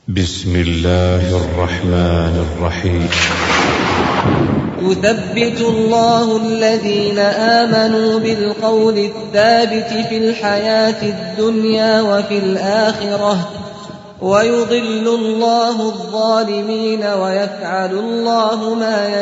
بسم الله الرحمن الرحيم. يثبت الله الذين آمنوا بالقول الثابت في الحياة الدنيا وفي الآخرة ويضل الله الظالمين ويفعل الله ما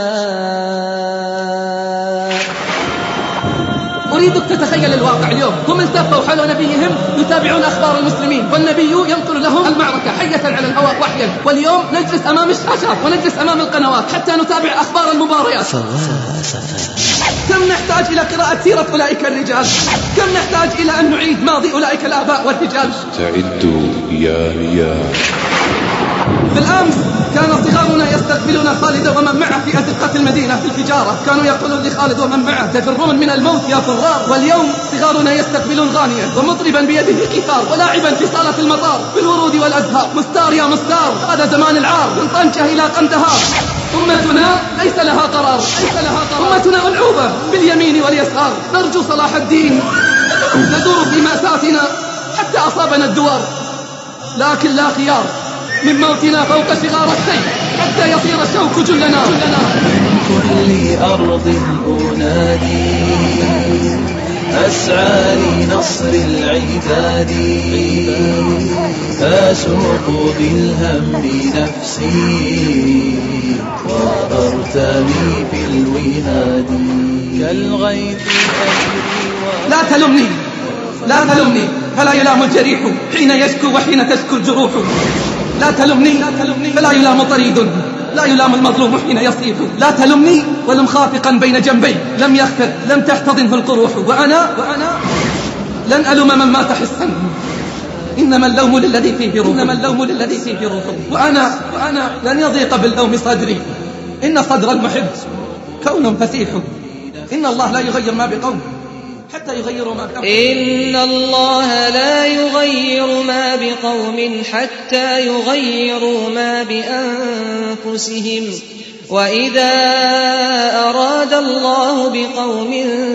يشاء. أريدك تتخيل الواقع اليوم، هم التفوا حول نبيهم يتابعون أخبار المسلمين، والنبي ينقل لهم المعركة حية على الهواء وحيا، واليوم نجلس أمام الشاشات ونجلس أمام القنوات حتى نتابع أخبار المباريات. كم نحتاج إلى قراءة سيرة أولئك الرجال، كم نحتاج إلى أن نعيد ماضي أولئك الآباء والرجال. استعدوا يا ريال. بالأمس كان صغارنا يستقبلون خالد ومن معه في أزقة المدينة في الحجارة، كانوا يقولون لخالد ومن معه تفرون من الموت يا فرار. واليوم صغارنا يستقبلون غانيا ومطربا بيده قيثار ولاعبا في صالة المطار بالورود والأزهار. مستار يا مستار، هذا زمان العار من طنجة إلى قندهار. أمتنا ليس لها قرار، أمتنا ملعوبة باليمين واليسار. نرجو صلاح الدين، ندور في مأساتنا حتى أصابنا الدوار، لكن لا خيار من موتنا فوق صغار السيف حتى يصير الشوك جلنا. من كل أرض أنادي أسعى لنصر العباد، أسوق بالهم نفسي وأرتمي في الوهاد كالغيث أجري. لا تلمني فلا يلام الجريح حين يشكو وحين تشكو الجروح. لا تلمني فلا يلام طريد، لا يلام المظلوم حين يصيح. لا تلمني ولم خافقا بين جنبي لم يخفق لم تحتضنه القروح. وأنا لن ألوم من مات حسا، إنما اللوم للذي فيه روح. وأنا لن يضيق باللوم صدري، إن صدر المحب كون فسيح. إن الله لا يغير ما بقوم حتى يغيروا ما بأنفسهم. إن الله لا يغير ما بقوم حتى يغيروا ما بأنفسهم، وإذا أراد الله بقوم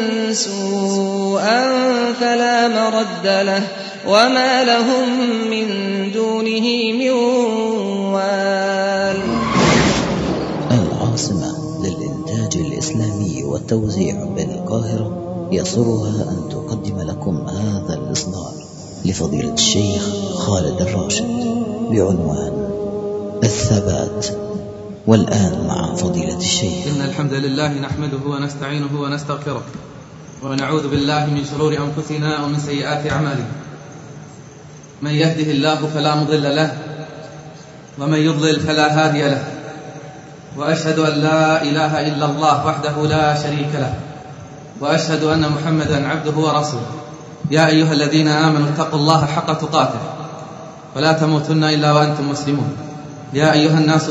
سوءا فلا مرد له وما لهم من دونه من وال. العاصمة للإنتاج الإسلامي والتوزيع بالقاهرة يسرها أن تقدم لكم هذا الإصدار لفضيلة الشيخ خالد الراشد بعنوان الثبات. والآن مع فضيلة الشيخ. إن الحمد لله نحمده ونستعينه ونستغفره ونعوذ بالله من شرور أنفسنا ومن سيئات أعمالنا. من يهده الله فلا مضل له ومن يضلل فلا هادي له، وأشهد أن لا إله إلا الله وحده لا شريك له، وأشهد أن محمدا عبده ورسوله. يا أيها الذين آمنوا اتقوا الله حق تقاته ولا تموتن إلا وأنتم مسلمون. يا أيها الناس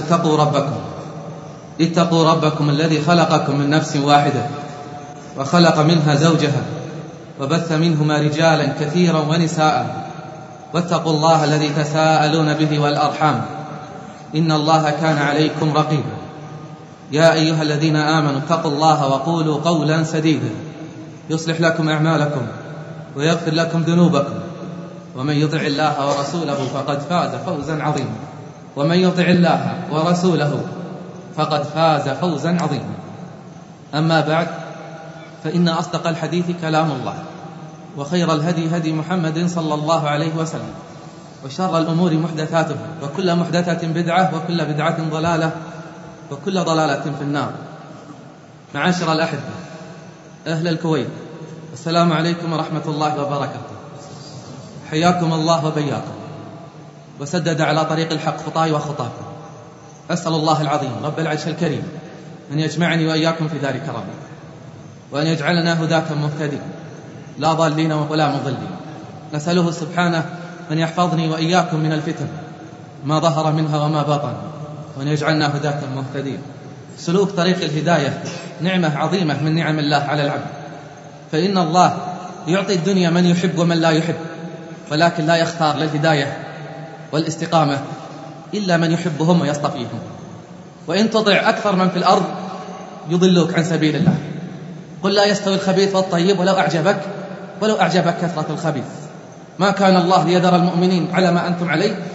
اتقوا ربكم الذي خلقكم من نفس واحدة وخلق منها زوجها وبث منهما رجالا كثيرا ونساء، واتقوا الله الذي تساءلون به والأرحام إن الله كان عليكم رقيبا. يا أيها الذين آمنوا اتقوا الله وقولوا قولا سديدا يصلح لكم أعمالكم ويغفر لكم ذنوبكم، ومن يطع الله ورسوله فقد فاز فوزا عظيما. ومن يطع الله ورسوله فقد فاز فوزا عظيما. أما بعد، فإن أصدق الحديث كلام الله، وخير الهدي هدي محمد صلى الله عليه وسلم، وشر الأمور محدثاتها، وكل محدثة بدعة، وكل بدعة ضلالة، وكل ضلالة في النار. معاشر الأحبة أهل الكويت، السلام عليكم ورحمة الله وبركاته. حياكم الله وبياكم، وسدد على طريق الحق خطاي وخطاكم. أسأل الله العظيم رب العرش الكريم أن يجمعني وإياكم في دار كرامه، وأن يجعلنا هداة مهتدين لا ضالين ولا مضلين. نسأله سبحانه أن يحفظني وإياكم من الفتن ما ظهر منها وما بطن، وأن يجعلنا هداة مهتدين. سلوك طريق الهداية نعمة عظيمة من نعم الله على العبد، فإن الله يعطي الدنيا من يحب ومن لا يحب، ولكن لا يختار للهداية والاستقامة إلا من يحبهم ويصطفيهم. وإن تطع أكثر من في الأرض يضلوك عن سبيل الله. قل لا يستوي الخبيث والطيب ولو أعجبك كثرة الخبيث. ما كان الله ليذر المؤمنين على ما أنتم عليه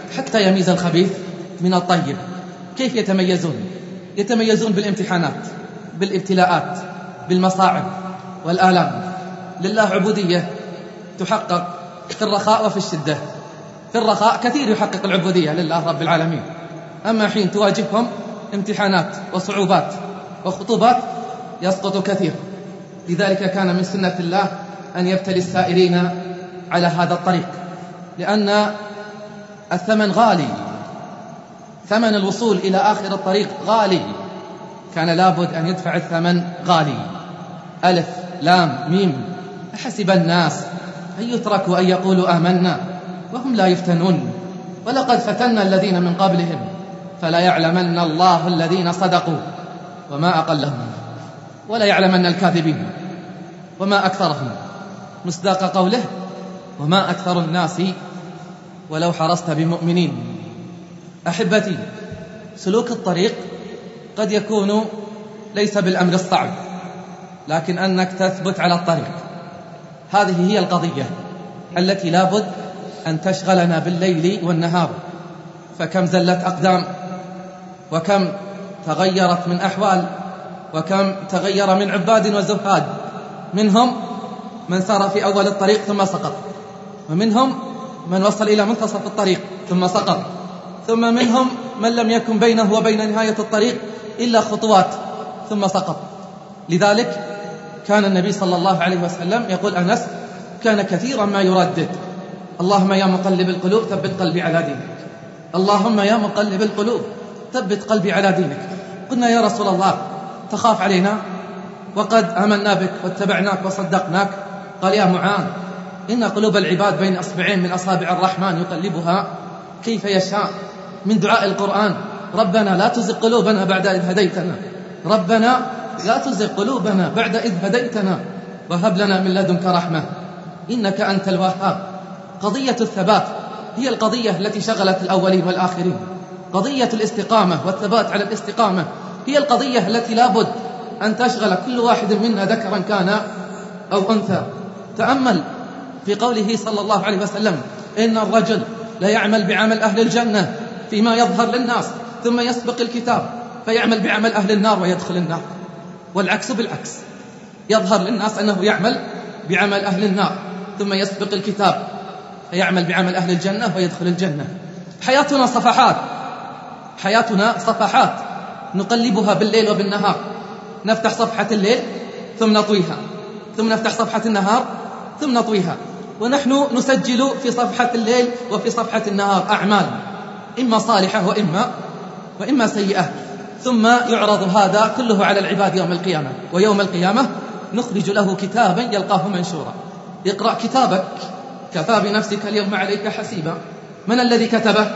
حتى يميز الخبيث من الطيب. كيف يتميزون؟ يتميزون بالامتحانات، بالابتلاءات، بالمصاعب والآلام. لله عبودية تحقق في الرخاء وفي الشدة. في الرخاء كثير يحقق العبودية لله رب العالمين، أما حين تواجههم امتحانات وصعوبات وخطوبات يسقط كثير. لذلك كان من سنة الله أن يبتلي السائرين على هذا الطريق، لأن الثمن غالي، ثمن الوصول إلى آخر الطريق غالي، كان لابد أن يدفع الثمن غالي. ألف لام ميم. أحسب الناس أن يتركوا أن يقولوا آمنا وهم لا يفتنون ولقد فتنا الذين من قبلهم فلا يعلمن الله الذين صدقوا وما أقلهم ولا يعلمن الكاذبين وما أكثرهم، مصداق قوله وما أكثر الناس ولو حرصت بمؤمنين. أحبتي، سلوك الطريق قد يكون ليس بالأمر الصعب، لكن أنك تثبت على الطريق. هذه هي القضية التي لابد أن تشغلنا بالليل والنهار. فكم زلت أقدام، وكم تغيرت من أحوال، وكم تغير من عباد وزهاد. منهم من سار في أول الطريق ثم سقط، ومنهم من وصل إلى منتصف الطريق ثم سقط، ثم منهم من لم يكن بينه وبين نهاية الطريق إلا خطوات ثم سقط. لذلك كان النبي صلى الله عليه وسلم يقول أنس كان كثيرا ما يردد اللهم يا مقلب القلوب ثبت قلبي على دينك، اللهم يا مقلب القلوب ثبت قلبي على دينك. قلنا يا رسول الله تخاف علينا وقد آمنا بك واتبعناك وصدقناك؟ قال يا معاذ إن قلوب العباد بين أصبعين من أصابع الرحمن يقلبها كيف يشاء. من دعاء القرآن ربنا لا تزغ قلوبنا بعد إذ هديتنا، ربنا لا تزغ قلوبنا بعد إذ هديتنا وهب لنا من لدنك رحمة إنك أنت الوهاب. قضية الثبات هي القضية التي شغلت الأولين والآخرين. قضية الاستقامة والثبات على الاستقامة هي القضية التي لابد أن تشغل كل واحد منا ذكرا كان أو أنثى. تأمل في قوله صلى الله عليه وسلم إن الرجل لا يعمل بعمل أهل الجنة فيما يظهر للناس ثم يسبق الكتاب فيعمل بعمل أهل النار ويدخل النار، والعكس بالعكس، يظهر للناس أنه يعمل بعمل أهل النار ثم يسبق الكتاب فيعمل بعمل أهل الجنة ويدخل الجنة. حياتنا صفحات، حياتنا صفحات نقلبها بالليل وبالنهار. نفتح صفحة الليل ثم نطويها، ثم نفتح صفحة النهار ثم نطويها، ونحن نسجل في صفحة الليل وفي صفحة النهار أعمال إما صالحة وإما سيئة، ثم يعرض هذا كله على العباد يوم القيامة. ويوم القيامة نخرج له كتابا يلقاه منشورا. اقرأ كتابك كفى بنفسك اليوم عليك حسيبا. من الذي كتبه؟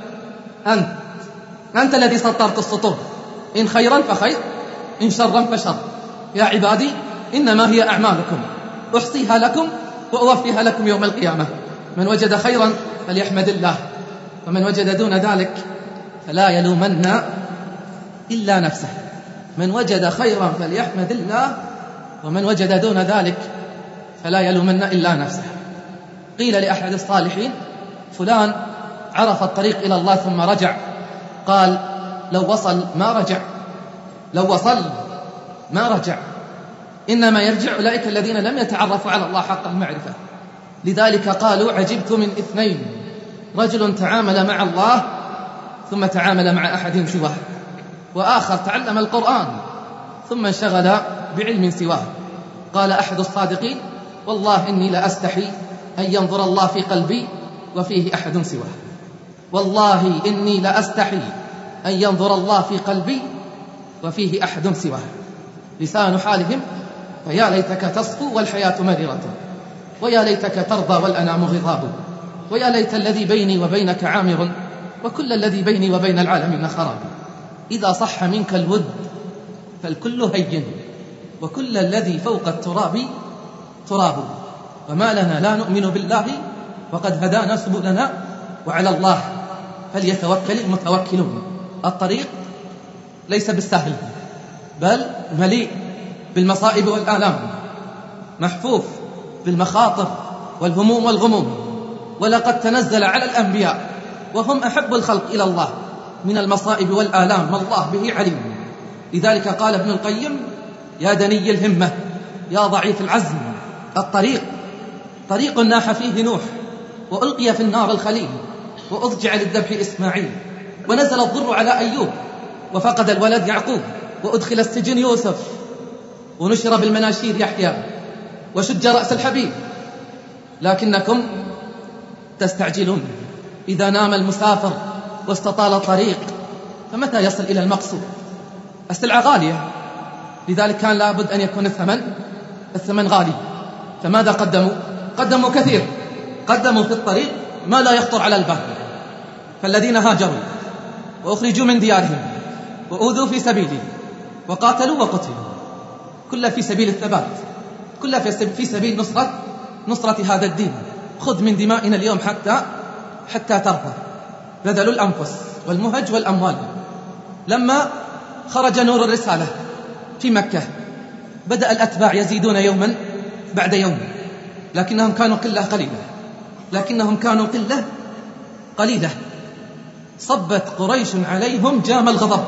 أنت الذي سطرت السطور، إن خيرا فخير إن شرا فشر. يا عبادي إنما هي أعمالكم أحصيها لكم وأوفيها لكم يوم القيامة. من وجد خيرا فليحمد الله، ومن وجد دون ذلك فلا يلومن إلا نفسه. من وجد خيرا فليحمد الله، ومن وجد دون ذلك فلا يلومن إلا نفسه. قيل لأحد الصالحين فلان عرف الطريق إلى الله ثم رجع، قال لو وصل ما رجع، لو وصل ما رجع، إنما يرجع أولئك الذين لم يتعرفوا على الله حق المعرفة. لذلك قالوا عجبت من اثنين، رجل تعامل مع الله ثم تعامل مع أحد سواه، وآخر تعلم القرآن ثم انشغل بعلم سواه. قال أحد الصادقين والله إني لأستحي أن ينظر الله في قلبي وفيه أحد سواه، والله إني لأستحي أن ينظر الله في قلبي وفيه أحد سواه. لسان حالهم فيا ليتك تصفو والحياة مريرة، ويا ليتك ترضى والأنام غضاب، ويا ليت الذي بيني وبينك عامر وكل الذي بيني وبين العالمين خراب. إذا صح منك الود فالكل هين، وكل الذي فوق التراب تراب. وما لنا لا نؤمن بالله وقد هدانا سبلنا وعلى الله فليتوكل المتوكلون. الطريق ليس بالسهل، بل مليء بالمصائب والآلام، محفوف بالمخاطر والهموم والغموم. ولقد تنزل على الأنبياء وهم أحب الخلق إلى الله من المصائب والآلام ما الله به عليم. لذلك قال ابن القيم: يا دني الهمة يا ضعيف العزم، الطريق طريق ناح فيه نوح، وألقي في النار الخليل، وأضجع للذبح إسماعيل، ونزل الضر على أيوب، وفقد الولد يعقوب، وأدخل السجن يوسف، ونشر بالمناشير يحيى، وشج رأس الحبيب. لكنكم تستعجلون إذا نام المسافر واستطال الطريق، فمتى يصل إلى المقصود؟ السلعة غالية، لذلك كان لابد أن يكون الثمن غالي. فماذا قدموا؟ قدموا كثير، قدموا في الطريق ما لا يخطر على البال. فالذين هاجروا وأخرجوا من ديارهم وأوذوا في سبيلي وقاتلوا وقتلوا، كل في سبيل الثبات، كل في سبيل نصرة هذا الدين. خذ من دمائنا اليوم حتى ترضى. بذلوا الأنفس والمهج والأموال. لما خرج نور الرسالة في مكة بدأ الأتباع يزيدون يوما بعد يوم، لكنهم كانوا قليلة. صبت قريش عليهم جام الغضب،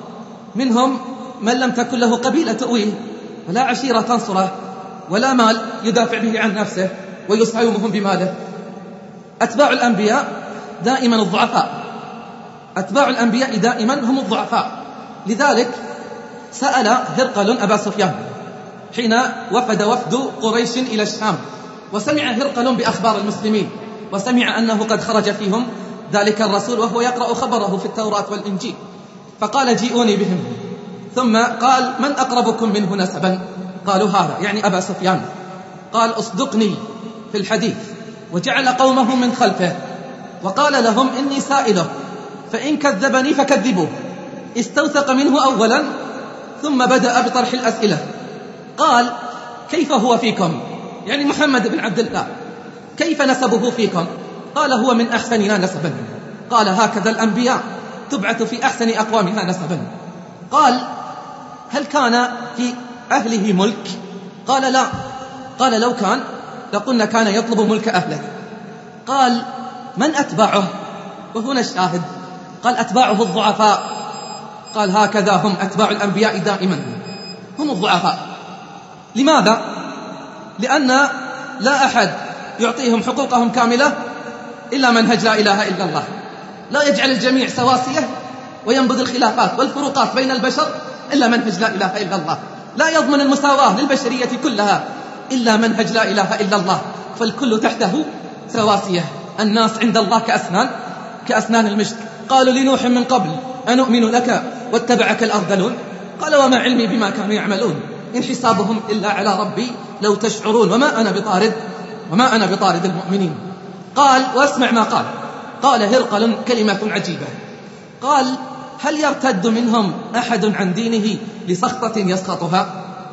منهم من لم تكن له قبيلة تؤويه، ولا عشيرة تنصره، ولا مال يدافع به عن نفسه ويساومهم بماله. أتباع الأنبياء دائما الضعفاء، أتباع الأنبياء دائما هم الضعفاء. لذلك سأل هرقل أبا سفيان حين وفد قريش إلى الشام، وسمع هرقل بأخبار المسلمين، وسمع أنه قد خرج فيهم ذلك الرسول وهو يقرأ خبره في التوراة والإنجيل، فقال: جيئوني بهم. ثم قال: من أقربكم منه نسبا؟ قالوا: هذا، يعني أبا سفيان. قال: أصدقني في الحديث. وجعل قومه من خلفه وقال لهم: إني سائله، فإن كذبني فكذبوه. استوثق منه أولا، ثم بدأ بطرح الأسئلة. قال: كيف هو فيكم؟ يعني محمد بن عبد الله، كيف نسبه فيكم؟ قال: هو من أحسننا نسبا. قال: هكذا الأنبياء تبعث في أحسن أقوامها نسبا. قال: هل كان في أهله ملك؟ قال: لا. قال: لو كان لقلنا كان يطلب ملك أهله. قال: من أتباعه؟ وهنا الشاهد. قال: أتباعه الضعفاء. قال: هكذا هم أتباع الأنبياء دائما، هم الضعفاء. لماذا؟ لأن لا أحد يعطيهم حقوقهم كاملة إلا منهج لا إله إلا الله. لا يجعل الجميع سواسية وينبذ الخلافات والفروقات بين البشر إلا منهج لا إله إلا الله. لا يضمن المساواة للبشرية كلها إلا منهج لا إله إلا الله، فالكل تحته سواسية. الناس عند الله كأسنان المشط. قالوا لنوح من قبل: أنؤمن لك واتبعك الأرذلون؟ قال: وما علمي بما كانوا يعملون، إن حسابهم إلا على ربي لو تشعرون، وما أنا بطارد المؤمنين. قال: واسمع ما قال. قال هرقل كلمة عجيبة. قال: هل يرتد منهم أحد عن دينه لسخطة يسخطها؟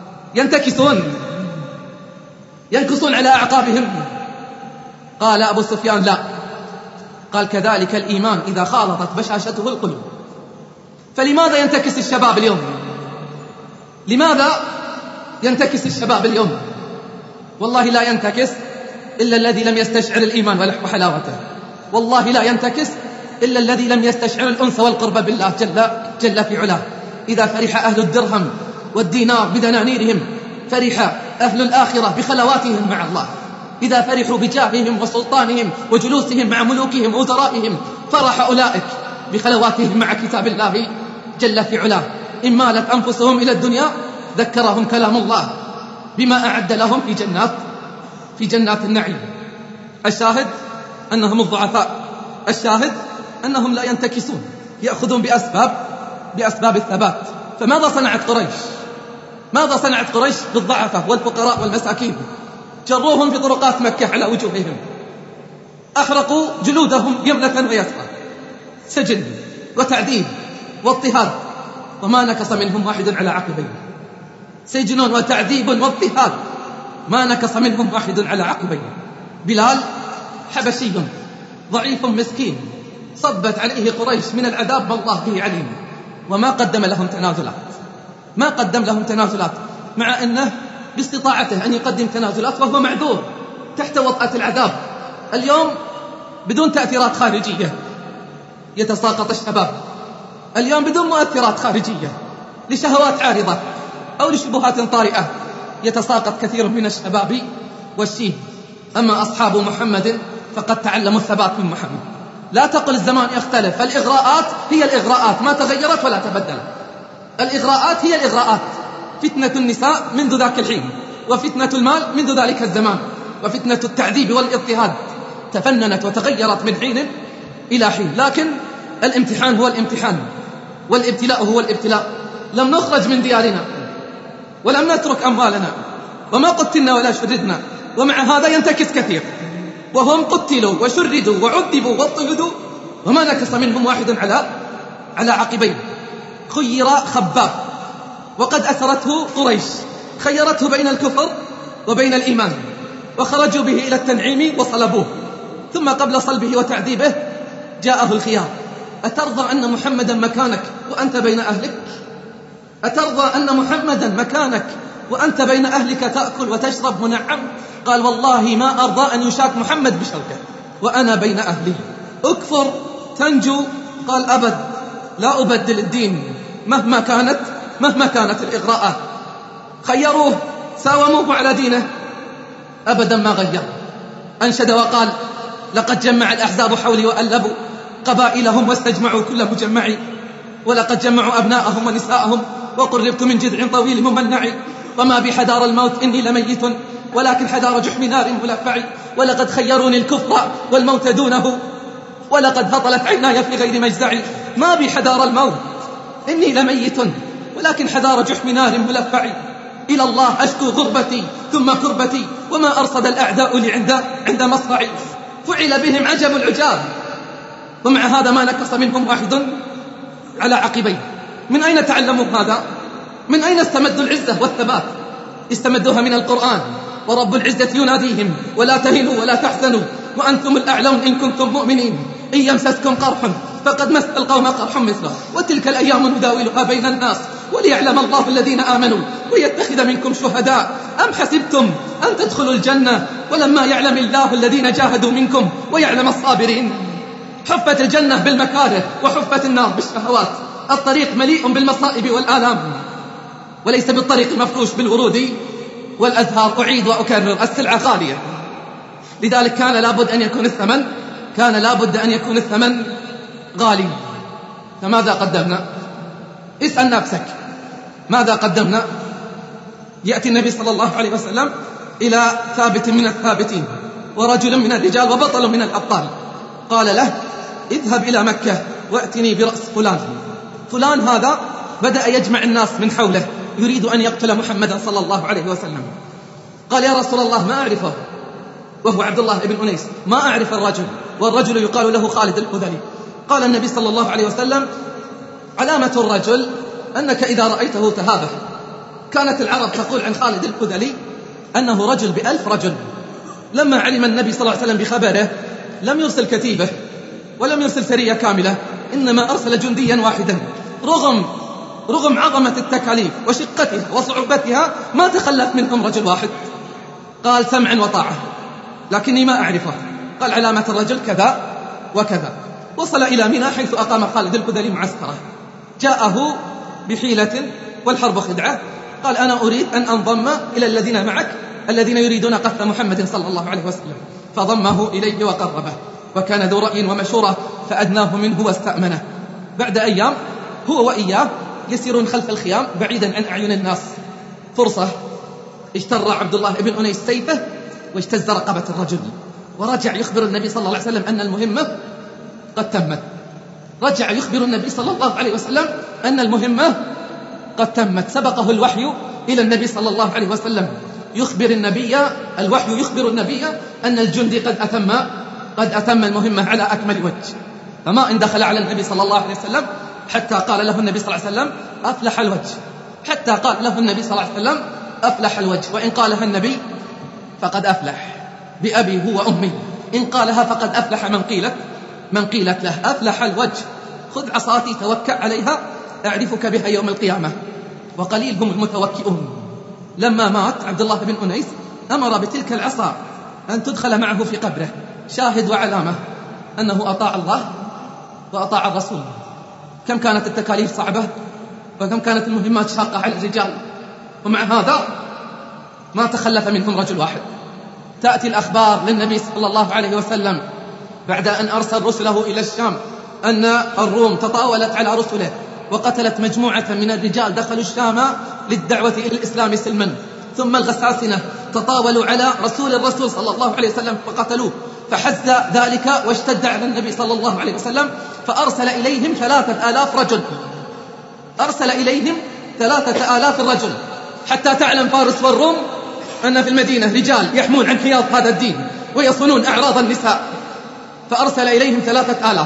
ينكصون على أعقابهم. قال أبو سفيان: لا. قال: كذلك الإيمان إذا خالطت بشاشته القلوب. فلماذا ينتكس الشباب اليوم؟ لماذا ينتكس الشباب اليوم؟ والله لا ينتكس إلا الذي لم يستشعر الإيمان وحلاوته. والله لا ينتكس إلا الذي لم يستشعر الأنس والقرب بالله جل في علاه. إذا فرح أهل الدرهم والدينار بدنانيرهم، فرح أهل الآخرة بخلواتهم مع الله. إذا فرحوا بجاههم وسلطانهم وجلوسهم مع ملوكهم ووزرائهم، فرح أولئك بخلواتهم مع كتاب الله جل في علاه. إن مالت أنفسهم إلى الدنيا ذكرهم كلام الله بما أعد لهم في جنات النعيم. الشاهد أنهم الضعفاء، الشاهد أنهم لا ينتكسون، يأخذون بأسباب الثبات. فماذا صنعت قريش بالضعفة والفقراء والمساكين؟ جروهم في طرقات مكة على وجوههم، أحرقوا جلودهم يمنة ويسرى، سجن وتعذيب واضطهاد، وما نكص منهم واحد على عقبيه. سجن وتعذيب واضطهاد، ما نكص منهم واحد على عقبيه. بلال حبشي ضعيف مسكين، صبت عليه قريش من العذاب ما الله به عليم، وما قدم لهم تنازلات، مع أنه باستطاعته أن يقدم تنازلات وهو معذور تحت وطأة العذاب. اليوم بدون تأثيرات خارجية يتساقط الشباب اليوم بدون مؤثرات خارجية لشهوات عارضة أو لشبهات طارئة، يتساقط كثير من الشباب والشيب. أما أصحاب محمد فقد تعلموا الثبات من محمد. لا تقل الزمان يختلف، الإغراءات هي الإغراءات، ما تغيرت ولا تبدلت. الإغراءات هي الإغراءات، فتنة النساء منذ ذاك الحين، وفتنة المال منذ ذلك الزمان، وفتنة التعذيب والاضطهاد تفننت وتغيرت من حين إلى حين. لكن الامتحان هو الامتحان، والابتلاء هو الابتلاء. لم نخرج من ديارنا ولم نترك أموالنا وما قتلنا ولا شردنا، ومع هذا ينتكس كثير، وهم قتلوا وشردوا وعذبوا واضطهدوا وما نكس منهم واحد على عقبيه. خير خباب وقد أسرته قريش، خيرته بين الكفر وبين الإيمان، وخرجوا به إلى التنعيم وصلبوه، ثم قبل صلبه وتعذيبه جاءه الخيار: أترضى أن محمدا مكانك وأنت بين أهلك؟ أترضى أن محمدا مكانك وأنت بين أهلك تأكل وتشرب منعم؟ قال: والله ما أرضى أن يشاك محمد بشوكة وأنا بين أهلي. أكفر تنجو؟ قال: أبد، لا أبدل الدين مهما كانت الإغراءات. خيروه، ساوموه على دينه، أبدا ما غير. أنشد وقال: لقد جمع الأحزاب حولي وألبوا قبائلهم واستجمعوا كل مجمع، ولقد جمعوا أبناءهم ونساءهم وقربت من جذع طويل ممنع، وما بي حدار الموت إني لميت ولكن حدار جحم نار ملفع، ولقد خيروني الكفر والموت دونه ولقد هطلت عيناي في غير مجزع، ما بي حدار الموت إني لميت ولكن حدار جحم نار ملفع، إلى الله أشكو غربتي ثم كربتي وما أرصد الأعداء لي عند مصرعي. فعل بهم عجب العجاب، ومع هذا ما نكص منهم واحد على عقبيه. من أين تعلموا هذا؟ من أين استمدوا العزة والثبات؟ استمدوها من القرآن، ورب العزة يناديهم: ولا تهنوا ولا تحزنوا وأنتم الأعلون إن كنتم مؤمنين، إن يمسسكم قرح فقد مس القوم قرح مثله، وتلك الأيام نداولها بين الناس وليعلم الله الذين آمنوا ويتخذ منكم شهداء، أم حسبتم أن تدخلوا الجنة ولما يعلم الله الذين جاهدوا منكم ويعلم الصابرين. حفت الجنة بالمكاره وحفت النار بالشهوات، الطريق مليء بالمصائب والآلام، وليس بالطريق مفروش بالورود والأزهار. أعيد وأكرر: السلعة غالية، لذلك كان لابد أن يكون الثمن غالي. فماذا قدمنا؟ اسأل نفسك ماذا قدمنا؟ يأتي النبي صلى الله عليه وسلم إلى ثابت من الثابتين ورجل من الرجال وبطل من الأبطال، قال له: اذهب إلى مكة وأتني برأس فلان هذا بدأ يجمع الناس من حوله يريد أن يقتل محمدا صلى الله عليه وسلم. قال: يا رسول الله ما أعرفه، وهو عبد الله بن أنيس، ما أعرف الرجل، والرجل يقال له خالد الخذلي. قال النبي صلى الله عليه وسلم: علامة الرجل أنك إذا رأيته تهابه. كانت العرب تقول عن خالد الخذلي أنه رجل ب1000 رجل. لما علم النبي صلى الله عليه وسلم بخبره لم يرسل كتيبة ولم يرسل سرية كاملة، إنما أرسل جنديا واحدا، رغم عظمة التكاليف وشقتها وصعوبتها ما تخلف منهم رجل واحد. قال: سمعا وطاعة، لكني ما أعرفه. قال: علامة الرجل كذا وكذا. وصل إلى منى حيث أقام خالد الخذلي معسكره، جاءه بحيلة والحرب خدعة، قال: أنا أريد أن أنضم إلى الذين معك الذين يريدون قتل محمد صلى الله عليه وسلم، فضمه إليه وقربه، وكان ذو رأي ومشورة فأدناه منه واستأمنه. بعد أيام هو وإياه يسيرون خلف الخيام بعيدا عن أعين الناس، فرصة اجتر عبد الله بن أنيس سيفه واجتز رقبة الرجل، ورجع يخبر النبي صلى الله عليه وسلم أن المهمة قد تمت. رجع يخبر النبي صلى الله عليه وسلم أن المهمة قد تمت. سبقه الوحي إلى النبي صلى الله عليه وسلم، الوحي يخبر النبي أن الجندي قد أتم المهمة على أكمل وجه. فما إن دخل على النبي صلى الله عليه وسلم حتى قال له النبي صلى الله عليه وسلم: أفلح الوجه. حتى قال له النبي صلى الله عليه وسلم: أفلح الوجه. وإن قالها النبي فقد أفلح بأبي هو أمي، إن قالها فقد أفلح من قيلت له. أفلح الوجه، خذ عصاتي توكأ عليها أعرفك بها يوم القيامة، وقليل هم المتوكئون. لما مات عبد الله بن أنيس أمر بتلك العصا أن تدخل معه في قبره، شاهد وعلامة أنه أطاع الله وأطاع الرسول. كم كانت التكاليف صعبة وكم كانت المهمات شاقة على الرجال، ومع هذا ما تخلف منهم رجل واحد. تأتي الأخبار للنبي صلى الله عليه وسلم بعد أن أرسل رسله إلى الشام أن الروم تطاولت على رسله وقتلت مجموعة من الرجال دخلوا الشام للدعوة إلى الإسلام سلما، ثم الغساسنة تطاولوا على الرسول صلى الله عليه وسلم فقتلوه، فحز ذلك واشتد على النبي صلى الله عليه وسلم فأرسل إليهم 3000 رجل. أرسل إليهم 3000 رجل حتى تعلم فارس والروم أن في المدينة رجال يحمون عن حياض هذا الدين ويصونون أعراض النساء، فأرسل إليهم 3000.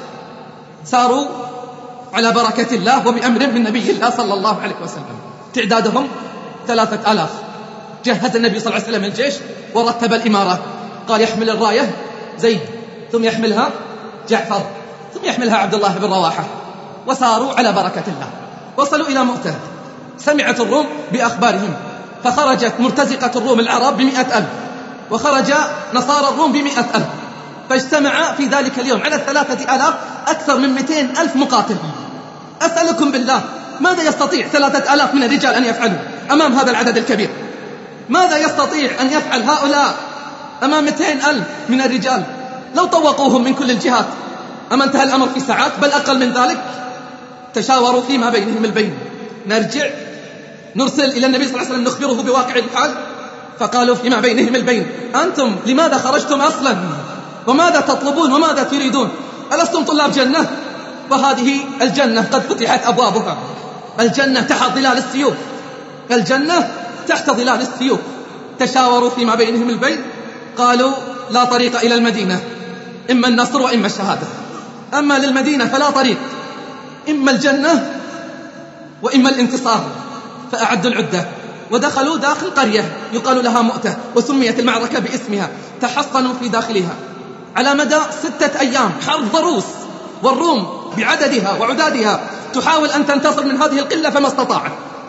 ساروا على بركة الله وبأمر من نبي الله صلى الله عليه وسلم. تعدادهم 3000. جهز النبي صلى الله عليه وسلم الجيش ورتب الإمارة، قال يحمل الراية زيد، ثم يحملها جعفر، ثم يحملها عبد الله بن رواحة، وساروا على بركة الله. وصلوا إلى مؤتة، سمعت الروم بأخبارهم فخرجت مرتزقة الروم العرب ب100,000 وخرج نصارى الروم ب100,000، فاجتمع في ذلك اليوم على 3000 أكثر من 200,000 مقاتل. أسألكم بالله ماذا يستطيع 3000 من الرجال أن يفعلوا أمام هذا العدد الكبير؟ ماذا يستطيع أن يفعل هؤلاء أمام 200,000 من الرجال؟ لو طوقوهم من كل الجهات أما انتهى الأمر في ساعات، بل أقل من ذلك. تشاوروا فيما بينهم البين، نرجع نرسل إلى النبي صلى الله عليه وسلم نخبره بواقع الحال. فقالوا فيما بينهم البين أنتم لماذا خرجتم أصلا؟ وماذا تطلبون وماذا تريدون؟ ألستم طلاب جنة؟ وهذه الجنة قد فتحت أبوابها. الجنة تحت ظلال السيوف، الجنة تحت ظلال السيوف. تشاوروا فيما بينهم البين، قالوا لا طريق إلى المدينة، إما النصر وإما الشهادة. أما للمدينة فلا طريق، إما الجنة وإما الانتصار. فأعدوا العدة ودخلوا داخل قرية يقال لها مؤتة، وسميت المعركة باسمها. تحصنوا في داخلها على مدى 6 أيام، حرب ضروس، والروم بعددها وعدادها تحاول أن تنتصر من هذه القلة فما استطاعت.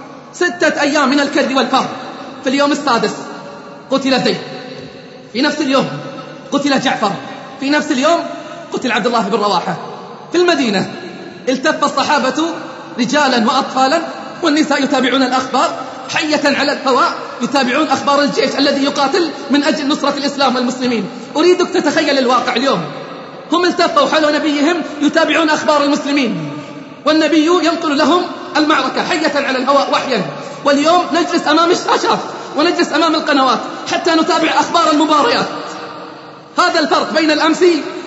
6 أيام من الكر والفهر. في اليوم السادس قتل زيد، في نفس اليوم قتل جعفر، في نفس اليوم قتل عبد الله بن رواحة. في المدينة التف الصحابة رجالا وأطفالا والنساء يتابعون الأخبار حية على الهواء، يتابعون أخبار الجيش الذي يقاتل من أجل نصرة الإسلام والمسلمين. أريدك تتخيل الواقع اليوم، هم التفوا حول نبيهم يتابعون أخبار المسلمين، والنبي ينقل لهم المعركة حية على الهواء وحيا. واليوم نجلس أمام الشاشات ونجلس أمام القنوات حتى نتابع أخبار المباريات. هذا الفرق بين الأمس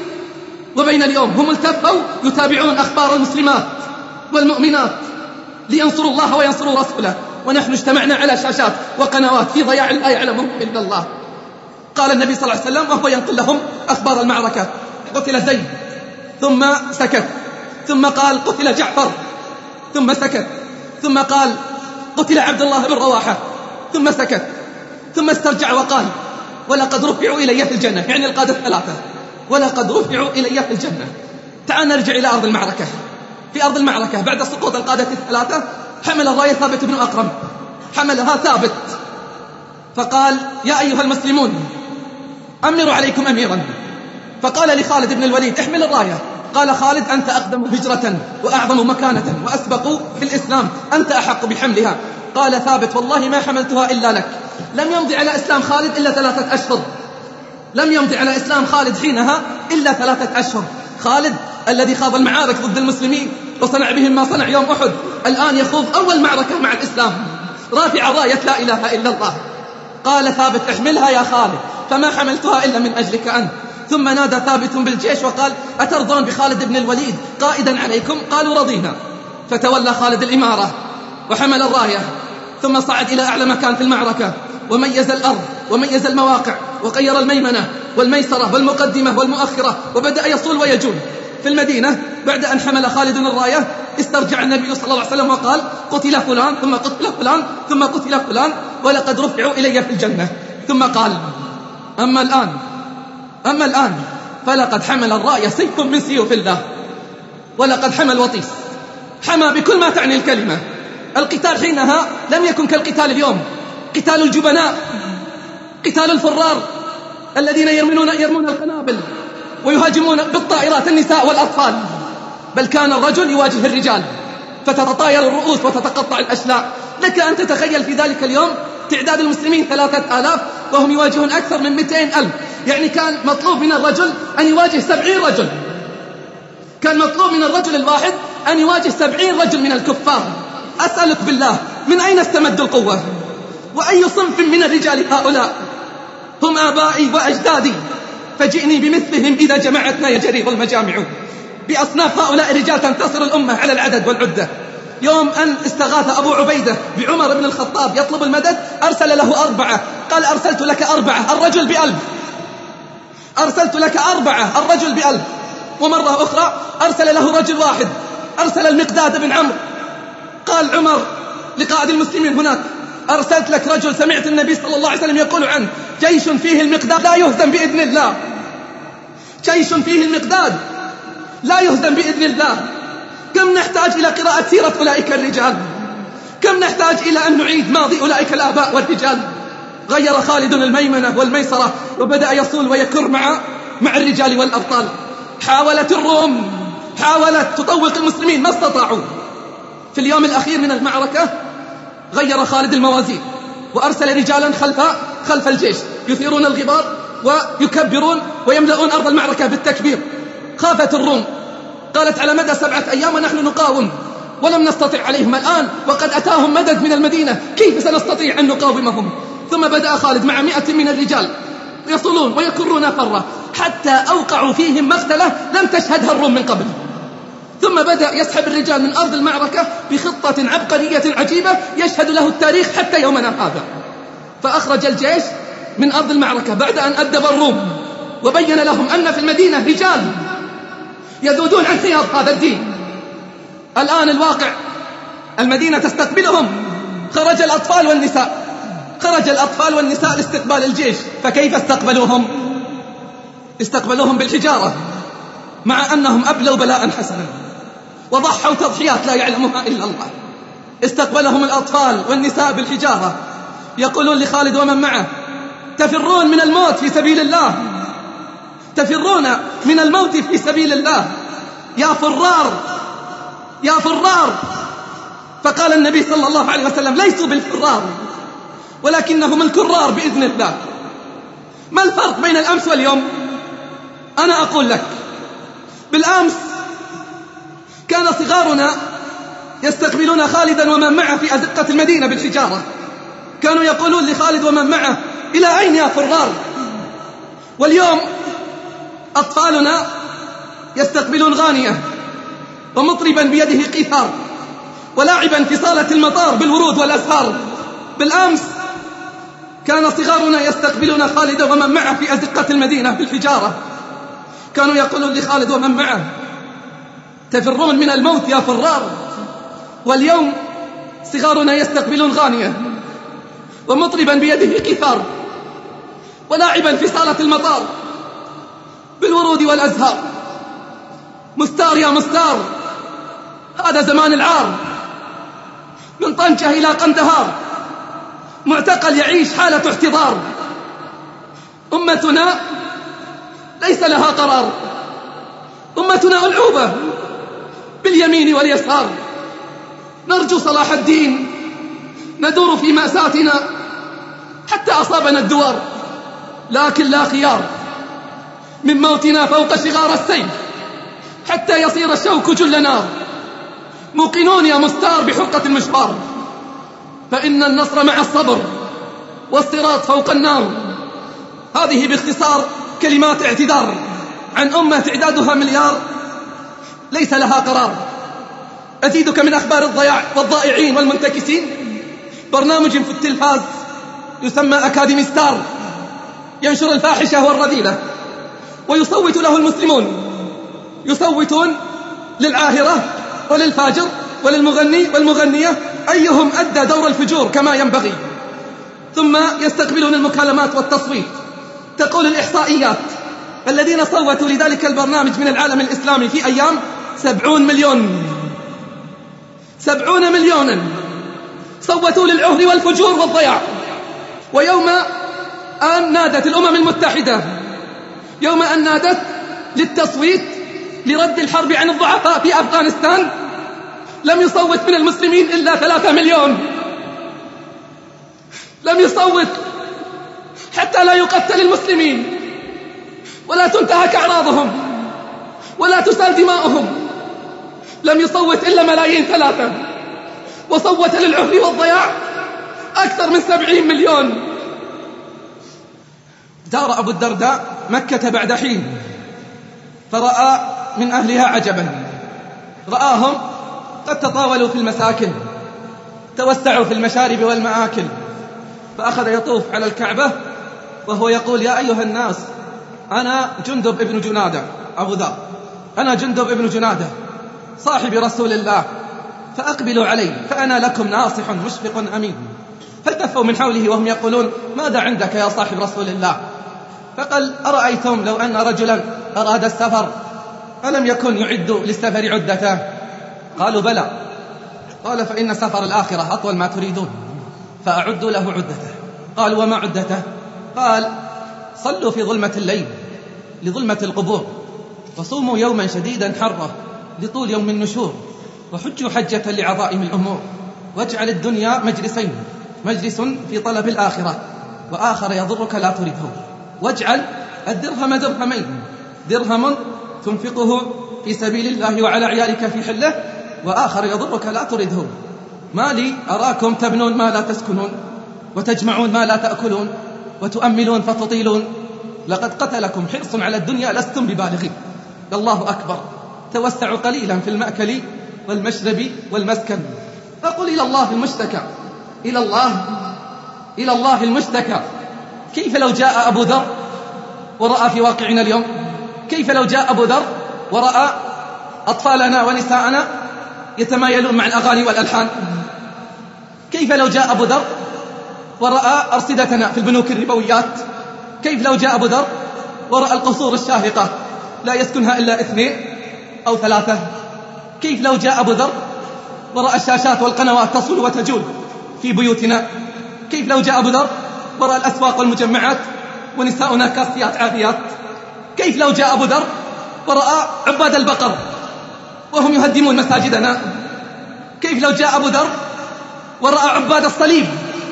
وبين اليوم. هم التفوا يتابعون أخبار المسلمات والمؤمنات لينصروا الله وينصروا رسوله، ونحن اجتمعنا على شاشات وقنوات في ضياع لا يعلمه إلا الله. قال النبي صلى الله عليه وسلم وهو ينقل لهم أخبار المعركة: قتل زيد، ثم سكت، ثم قال قتل جعفر، ثم سكت، ثم قال قتل عبد الله بن رواحة، ثم سكت، ثم استرجع وقال ولقد رفعوا إلي في الجنة، يعني القادة 3، ولقد رفعوا إلي في الجنة. تعال نرجع إلى أرض المعركة. في أرض المعركة بعد سقوط القادة 3 حمل الراية ثابت بن أقرم، حملها ثابت فقال: يا أيها المسلمون أمروا عليكم أميرا. فقال لخالد بن الوليد: احمل الراية. قال خالد: أنت أقدم هجرة وأعظم مكانة وأسبق في الإسلام، أنت أحق بحملها. قال ثابت: والله ما حملتها إلا لك. لم يمضي على إسلام خالد إلا 3 أشهر، لم يمضي على إسلام خالد حينها إلا 3 أشهر. خالد الذي خاض المعارك ضد المسلمين وصنع بهم ما صنع يوم أحد، الآن يخوض أول معركة مع الإسلام رافع راية لا إله إلا الله. قال ثابت: احملها يا خالد، فما حملتها إلا من أجلك أنت. ثم نادى ثابت بالجيش وقال: أترضون بخالد بن الوليد قائدا عليكم؟ قالوا: رضينا. فتولى خالد الإمارة وحمل الراية، ثم صعد إلى أعلى مكان في المعركة وميز الأرض وميز المواقع وغير الميمنة والميسرة والمقدمة والمؤخرة، وبدأ يصول ويجول في المدينة. بعد أن حمل خالد الراية استرجع النبي صلى الله عليه وسلم وقال: قتل فلان، ثم قتل فلان، ثم قتل فلان، ولقد رفعوا إلي في الجنة. ثم قال: أما الآن فلقد حمل الراية سيف من سيوف الله، ولقد حمل وطيس، حمى بكل ما تعني الكلمة. القتال حينها لم يكن كالقتال اليوم، قتال الجبناء، قتال الفرار الذين يرمون القنابل ويهاجمون بالطائرات النساء والأطفال. بل كان الرجل يواجه الرجال فتتطاير الرؤوس وتتقطع الأشلاء. لك أن تتخيل في ذلك اليوم تعداد المسلمين 3000 وهم يواجهون أكثر من 200,000. يعني كان مطلوب من الرجل أن يواجه 70 رجل، كان مطلوب من الرجل الواحد أن يواجه 70 رجل من الكفار. أسألك بالله، من أين استمدوا القوة؟ وأي صنف من الرجال هؤلاء؟ هم آبائي وأجدادي، فجئني بمثلهم إذا جمعتنا يجرير المجامع. بأصناف هؤلاء الرجال تنتصر الأمة على العدد والعدة. يوم أن استغاث أبو عبيدة بعمر بن الخطاب يطلب المدد أرسل له 4، قال أرسلت لك 4 الرجل ب1000، أرسلت لك 4 الرجل ب1000. ومرة أخرى أرسل له رجل واحد، أرسل المقداد بن عمرو، قال عمر لقائد المسلمين هناك أرسلت لك رجل سمعت النبي صلى الله عليه وسلم يقول عنه جيش فيه المقداد لا يهزم بإذن الله، جيش فيه المقداد لا يهزم بإذن الله. كم نحتاج إلى قراءة سيرة أولئك الرجال، كم نحتاج إلى أن نعيد ماضي أولئك الآباء والرجال. غير خالد الميمنة والميسرة وبدأ يصول ويكر مع الرجال والأبطال. حاولت الروم، حاولت تطوق المسلمين، ما استطاعوا. في اليوم الأخير من المعركة غير خالد الموازين وأرسل رجالا خلف الجيش يثيرون الغبار ويكبرون ويملؤون أرض المعركة بالتكبير. خافت الروم، قالت على مدى 7 أيام ونحن نقاوم ولم نستطع عليهم، الآن وقد أتاهم مدد من المدينة كيف سنستطيع أن نقاومهم؟ ثم بدأ خالد مع 100 من الرجال يصلون ويكرون فرة حتى أوقعوا فيهم مقتلة لم تشهدها الروم من قبل. ثم بدأ يسحب الرجال من أرض المعركة بخطة عبقرية عجيبة يشهد له التاريخ حتى يومنا هذا. فأخرج الجيش من أرض المعركة بعد أن أدب الروم وبين لهم أن في المدينة رجال يذودون عن حياض هذا الدين. الآن الواقع المدينة تستقبلهم، خرج الأطفال والنساء، خرج الأطفال والنساء لاستقبال الجيش. فكيف استقبلوهم؟ استقبلوهم بالحجارة، مع أنهم أبلوا بلاء حسنا وضحوا تضحيات لا يعلمها إلا الله. استقبلهم الأطفال والنساء بالحجارة، يقولون لخالد ومن معه تفرون من الموت في سبيل الله، تفرون من الموت في سبيل الله، يا فرار يا فرار. فقال النبي صلى الله عليه وسلم ليسوا بالفرار ولكنهم الكرار بإذن الله. ما الفرق بين الأمس واليوم؟ أنا أقول لك، بالأمس كان صغارنا يستقبلون خالدا ومن معه في أزقة المدينة بالحجارة، كانوا يقولون لخالد ومن معه إلى أين يا فرار؟ واليوم أطفالنا يستقبلون غانية ومطربا بيده قيثار ولاعبا في صالة المطار بالورود والأزهار. بالأمس كان صغارنا يستقبلون خالد ومن معه في أزقة المدينة بالحجارة، كانوا يقولون لخالد ومن معه تفرون من الموت يا فرار. واليوم صغارنا يستقبلون غانية ومطربا بيده قيثار ولاعبا في صالة المطار بالورود والأزهار. مستار يا مستار، هذا زمان العار، من طنجة إلى قندهار معتقل يعيش حالة احتضار. أمتنا ليس لها قرار، أمتنا ألعوبة باليمين واليسار. نرجو صلاح الدين، ندور في مأساتنا حتى أصابنا الدوار، لكن لا خيار من موتنا فوق شغار السيف حتى يصير الشوك جل نار. موقنون يا مستار بحقة المشوار، فإن النصر مع الصبر والصراط فوق النار. هذه باختصار كلمات اعتذار عن أمة تعدادها مليار ليس لها قرار. أزيدك من أخبار الضياع والضائعين والمنتكسين برنامج في التلفاز يسمى أكاديمي ستار، ينشر الفاحشة والرذيلة ويصوت له المسلمون، يصوتون للعاهرة وللفاجر وللمغني والمغنية أيهم أدى دور الفجور كما ينبغي. ثم يستقبلون المكالمات والتصويت. تقول الإحصائيات الذين صوتوا لذلك البرنامج من العالم الإسلامي في أيام 70 مليون، 70 مليونا صوتوا للعهر والفجور والضياع. ويوم أن نادت الأمم المتحدة، يوم أن نادت للتصويت لرد الحرب عن الضعفاء في أفغانستان لم يصوت من المسلمين إلا 3 مليون. لم يصوت حتى لا يقتل المسلمين ولا تنتهك أعراضهم ولا تسال دماؤهم. لم يصوت إلا 2,300,000، وصوت للعهر والضياع أكثر من 70 مليون. دار أبو الدرداء مكة بعد حين، فرأى من أهلها عجبا، رآهم قد تطاولوا في المساكن، توسعوا في المشارب والمآكل، فأخذ يطوف على الكعبة وهو يقول: يا أيها الناس، أنا جندب ابن جنادة، أبو ذر، أنا جندب ابن جنادة صاحب رسول الله، فأقبلوا علي فأنا لكم ناصح مشفق أمين. فالتفوا من حوله وهم يقولون: ماذا عندك يا صاحب رسول الله؟ فقال: أرأيتم لو أن رجلا أراد السفر ألم يكن يعد للسفر عدته؟ قالوا: بلى. قال: فإن سفر الآخرة أطول ما تريدون، فأعد له عدته. قالوا: وما عدته؟ قال: صلوا في ظلمة الليل لظلمة القبور، وصوموا يوما شديدا حره لطول يوم النشور، وحجوا حجة لعظائم الأمور، واجعل الدنيا مجلسين، مجلس في طلب الآخرة وآخر يضرك لا تريده، واجعل الدرهم درهمين، درهم تنفقه في سبيل الله وعلى عيالك في حله، وآخر يضرك لا تريده. ما لي أراكم تبنون ما لا تسكنون، وتجمعون ما لا تأكلون، وتؤملون فتطيلون، لقد قتلكم حرص على الدنيا لستم ببالغين. الله أكبر. توسعوا قليلا في المأكل والمشرب والمسكن. فقل إلى الله المشتكى، إلى الله المشتكى. كيف لو جاء أبو ذر ورأى في واقعنا اليوم؟ كيف لو جاء أبو ذر ورأى أطفالنا ونساءنا يتمايلون مع الأغاني والألحان؟ كيف لو جاء أبو ذر ورأى أرصدتنا في البنوك الربويات؟ كيف لو جاء أبو ذر ورأى القصور الشاهقة لا يسكنها إلا 2 أو 3؟ كيف لو جاء أبو ذر ورأى الشاشات والقنوات تصل وتجول في بيوتنا؟ كيف لو جاء أبو ذر ورأى الأسواق والمجمعات ونساؤنا كاسيات عاريات؟ كيف لو جاء أبو ذر ورأى عباد البقر وهم يهدمون مساجدنا؟ كيف لو جاء أبو ذر ورأى عباد الصليب؟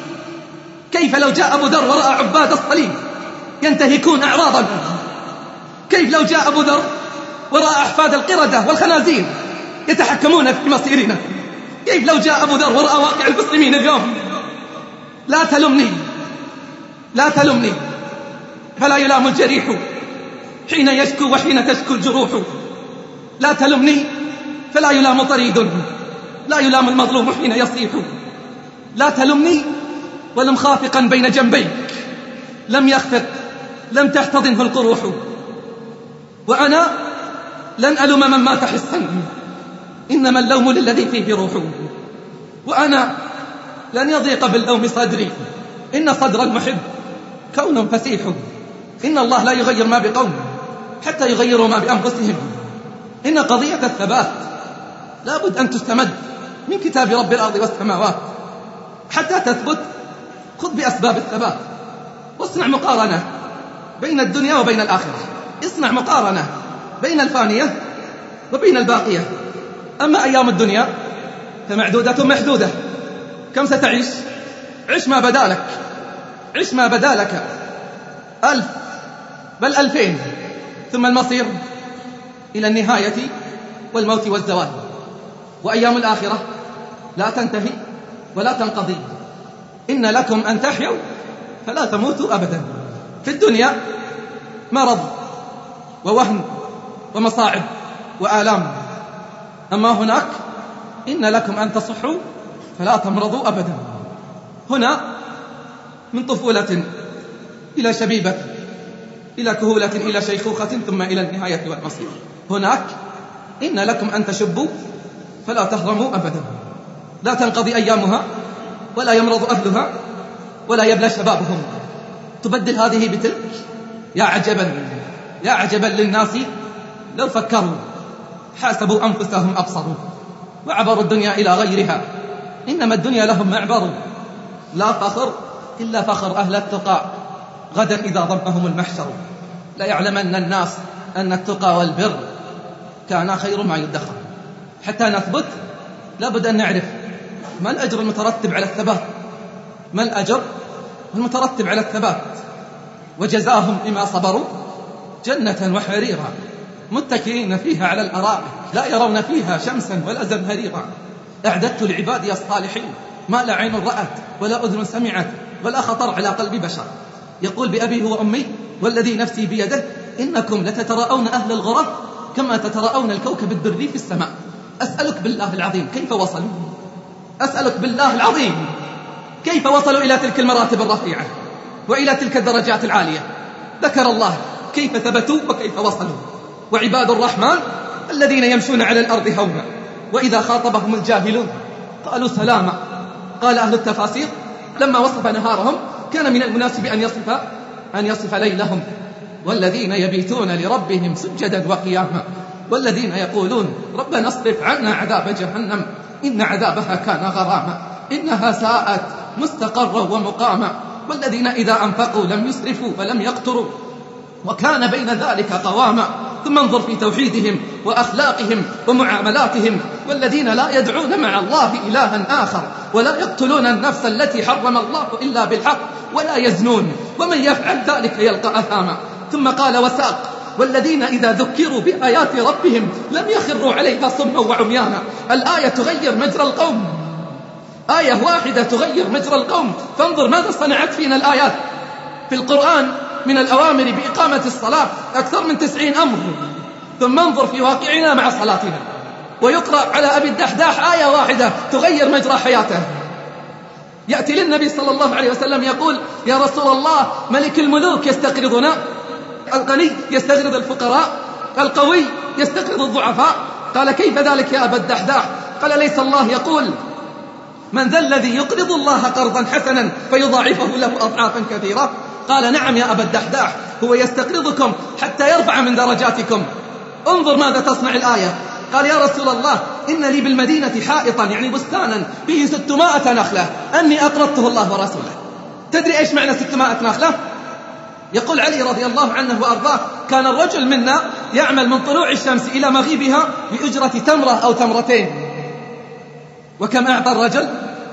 كيف لو جاء أبو ذر ورأى عباد الصليب ينتهكون أعراضنا؟ كيف لو جاء أبو ذر ورأى أحفاد القردة والخنازير يتحكمون في مصيرنا؟ كيف لو جاء أبو ذر ورأى واقع المسلمين اليوم؟ لا تلمني، فلا يلام الجريح حين يشكو وحين تشكو الجروح. لا تلمني فلا يلام طريد، لا يلام المظلوم حين يصيح. لا تلمني ولم خافقا بين جنبيك لم يخفق، لم تحتضنه القروح. وأنا لن ألوم من مات حسا، إنما اللوم للذي فيه روح. وأنا لن يضيق باللوم صدري، إن صدر المحب كون فسيح. إن الله لا يغير ما بقوم حتى يغيروا ما بأنفسهم. إن قضية الثبات لابد أن تستمد من كتاب رب الأرض والسماوات. حتى تثبت خذ بأسباب الثبات، واصنع مقارنة بين الدنيا وبين الآخرة. اصنع مقارنة بين الفانية وبين الباقية. أما أيام الدنيا فمعدودة محدودة. كم ستعيش؟ عش ما بدالك، عش ما بدالك 1000 بل 2000، ثم المصير إلى النهاية والموت والزوال. وأيام الآخرة لا تنتهي ولا تنقضي. إن لكم أن تحيوا فلا تموتوا أبدا. في الدنيا مرض ووهن ومصاعب وآلام، أما هناك إن لكم أن تصحوا فلا تمرضوا أبدا. هنا من طفولة إلى شبيبة إلى كهولة إلى شيخوخة ثم إلى النهاية والمصير. هناك إن لكم أن تشبوا فلا تهرموا أبدا. لا تنقضي أيامها ولا يمرض أهلها ولا يبلى شبابهم. تبدل هذه بتلك. يا عجبا، يا عجبا للناس لو فكروا، حاسبوا أنفسهم أبصروا، وعبروا الدنيا إلى غيرها. إنما الدنيا لهم معبر. لا فخر إلا فخر أهل التقى، غدا إذا ضمهم المحشر. لا يعلمن الناس أن التقى والبر كان خير ما يدخر. حتى نثبت لابد أن نعرف ما الأجر المترتب على الثبات، ما الأجر المترتب على الثبات. وجزاهم بما صبروا جنة وحريرا متكئين فيها على الأرائك لا يرون فيها شمسا ولا زمهريرا أعددت لعبادي الصالحين ما لا عين رأت ولا أذن سمعت ولا خطر على قلب بشر. يقول بأبي وأمي والذي نفسي بيده إنكم لتتراءون أهل الغرف كما تتراءون الكوكب الدري في السماء. أسألك بالله العظيم كيف وصلوا؟ أسألك بالله العظيم كيف وصلوا إلى تلك المراتب الرفيعة وإلى تلك الدرجات العالية؟ ذكر الله كيف ثبتوا وكيف وصلوا. وعباد الرحمن الذين يمشون على الأرض هونا وإذا خاطبهم الجاهلون قالوا سلاما. قال أهل التفاسير لما وصف نهارهم كان من المناسب أن يصف ليلهم والذين يبيتون لربهم سجدا وقياما والذين يقولون ربنا اصرف عنا عذاب جهنم إن عذابها كان غراما إنها ساءت مستقرا ومقاما والذين إذا أنفقوا لم يسرفوا ولم يقتروا وكان بين ذلك قواما. ثم انظر في توحيدهم وأخلاقهم ومعاملاتهم والذين لا يدعون مع الله إلها آخر ولا يقتلون النفس التي حرم الله إلا بالحق ولا يزنون ومن يفعل ذلك يلقى أثاما. ثم قال وساق والذين إذا ذكروا بآيات ربهم لم يخروا عليها صما وعميانا. الآية تغير مجرى القوم، آية واحدة تغير مجرى القوم. فانظر ماذا صنعت فينا الآيات في القرآن من الأوامر بإقامة الصلاة أكثر من 90 أمر. ثم انظر في واقعنا مع صلاتنا ويقرأ على أبي الدحداح آية واحدة تغير مجرى حياته. يأتي للنبي صلى الله عليه وسلم يقول يا رسول الله ملك الملوك يستقرضنا، الغني يستقرض الفقراء، القوي يستقرض الضعفاء. قال كيف ذلك يا أبا الدحداح؟ قال ليس الله يقول من ذا الذي يقرض الله قرضا حسنا فيضاعفه له أضعافا كثيرة؟ قال نعم يا أبا الدحداح هو يستقرضكم حتى يرفع من درجاتكم. انظر ماذا تصنع الآية. قال يا رسول الله إن لي بالمدينة حائطا يعني بستانا فيه 600 نخلة أني أقرضته الله ورسوله. تدري إيش معنى 600 نخلة؟ يقول علي رضي الله عنه وأرضاه كان الرجل منا يعمل من طلوع الشمس إلى مغيبها بأجرة تمرة أو تمرتين. وكم أعطى الرجل؟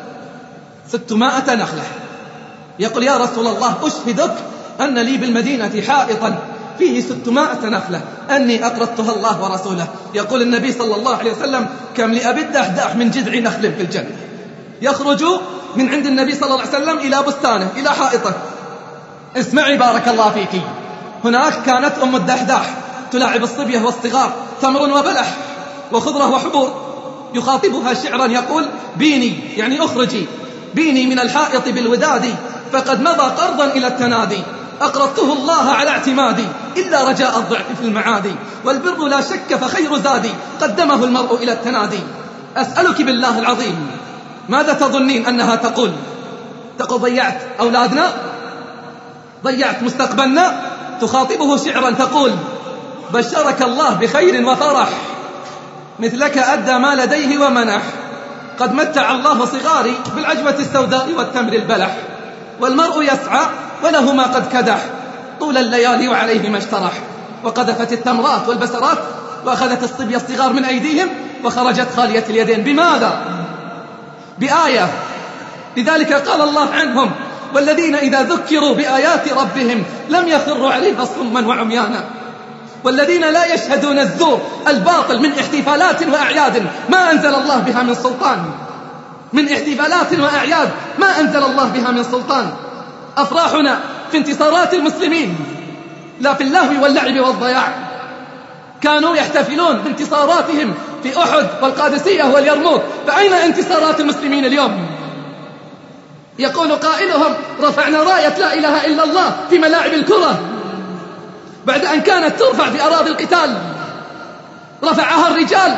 600 نخلة. يقول يا رسول الله أشهدك أن لي بالمدينة حائطا فيه 600 نخلة أني أقرضتها الله ورسوله. يقول النبي صلى الله عليه وسلم كم لأبي الدحداح من جذع نخل في الجنة. يخرج من عند النبي صلى الله عليه وسلم إلى بستانه إلى حائطه. اسمعي بارك الله فيك، هناك كانت أم الدحداح تلاعب الصبية والصغار تمر وبلح وخضرة وحبور. يخاطبها شعرا يقول بيني يعني أخرجي بيني من الحائط بالوداد فقد مضى قرضا إلى التنادي أقرضته الله على اعتمادي إلا رجاء الضعف في المعادي والبر لا شك فخير زادي قدمه المرء إلى التنادي. أسألك بالله العظيم ماذا تظنين أنها تقول؟ تقول ضيعت أولادنا، ضيعت مستقبلنا. تخاطبه شعرا تقول بشرك الله بخير وفرح مثلك أدى ما لديه ومنح قد متع الله صغاري بالعجوة السوداء والتمر البلح والمرء يسعى وله ما قد كدح طول الليالي وعليه ما اشترح. وقذفت التمرات والبسرات وأخذت الصبية الصغار من أيديهم وخرجت خالية اليدين. بماذا؟ بآية. لذلك قال الله عنهم والذين إذا ذكروا بآيات ربهم لم يخروا عليها صما وعميانا والذين لا يشهدون الزور الباطل من احتفالات وأعياد ما أنزل الله بها من سلطان، من احتفالات وأعياد ما أنزل الله بها من سلطان. أفراحنا في انتصارات المسلمين لا في اللهو واللعب والضياع. كانوا يحتفلون بانتصاراتهم في أحد والقادسية واليرموك، فأين انتصارات المسلمين اليوم؟ يقول قائلهم رفعنا راية لا إله إلا الله في ملاعب الكرة بعد أن كانت ترفع في أراضي القتال. رفعها الرجال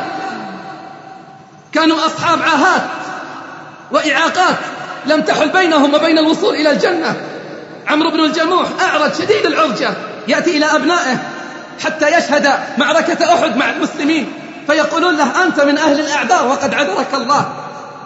كانوا أصحاب عاهات وإعاقات لم تحل بينهم وبين الوصول إلى الجنة. عمرو بن الجموح أعرج شديد العرجة يأتي إلى أبنائه حتى يشهد معركة أحد مع المسلمين فيقولون له أنت من أهل الأعذار وقد عذرك الله،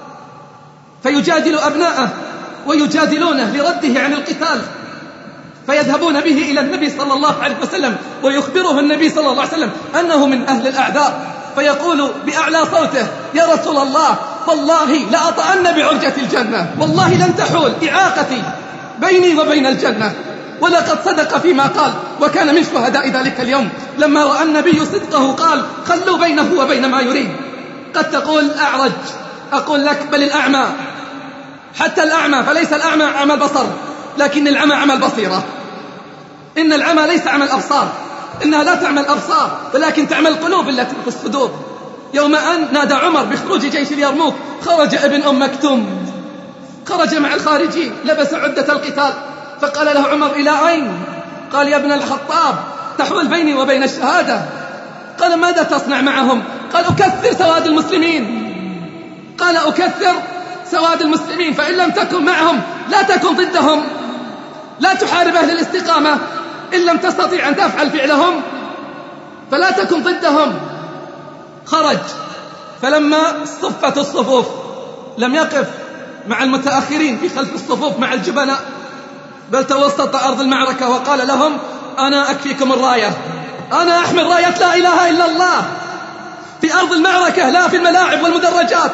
فيجادل أبنائه ويجادلونه لرده عن القتال فيذهبون به إلى النبي صلى الله عليه وسلم ويخبره النبي صلى الله عليه وسلم أنه من أهل الأعذار، فيقول بأعلى صوته: يا رسول الله، والله لأطأن بعرجة الجنة، والله لن تحول إعاقتي بيني وبين الجنة. ولقد صدق فيما قال، وكان من شهداء ذلك اليوم لما رأى النبي صدقه قال: خلوا بينه وبين ما يريد. قد تقول أعرج، أقول لك بل الأعمى، حتى الأعمى، فليس الأعمى عمى البصر، لكن العمى عمى البصيرة. إن العمى ليس عمى الأبصار، إنها لا تعمى الأبصار ولكن تعمى القلوب التي في الصدور. يوم أن نادى عمر بخروج جيش اليرموك خرج ابن أم مكتوم، خرج مع الخارجين، لبس عدة القتال، فقال له عمر: إلى أين؟ قال: يا ابن الخطاب، تحول بيني وبين الشهادة. قال: ماذا تصنع معهم؟ قال: أكثر سواد المسلمين. قال: أكثر سواد المسلمين، فإن لم تكن معهم لا تكن ضدهم، لا تحارب أهل الاستقامة، إن لم تستطيع أن تفعل فعلهم فلا تكن ضدهم. خرج، فلما صفت الصفوف لم يقف مع المتأخرين في خلف الصفوف مع الجبناء، بل توسط أرض المعركة وقال لهم: أنا أكفيكم الراية، أنا أحمل راية لا إله إلا الله في أرض المعركة، لا في الملاعب والمدرجات،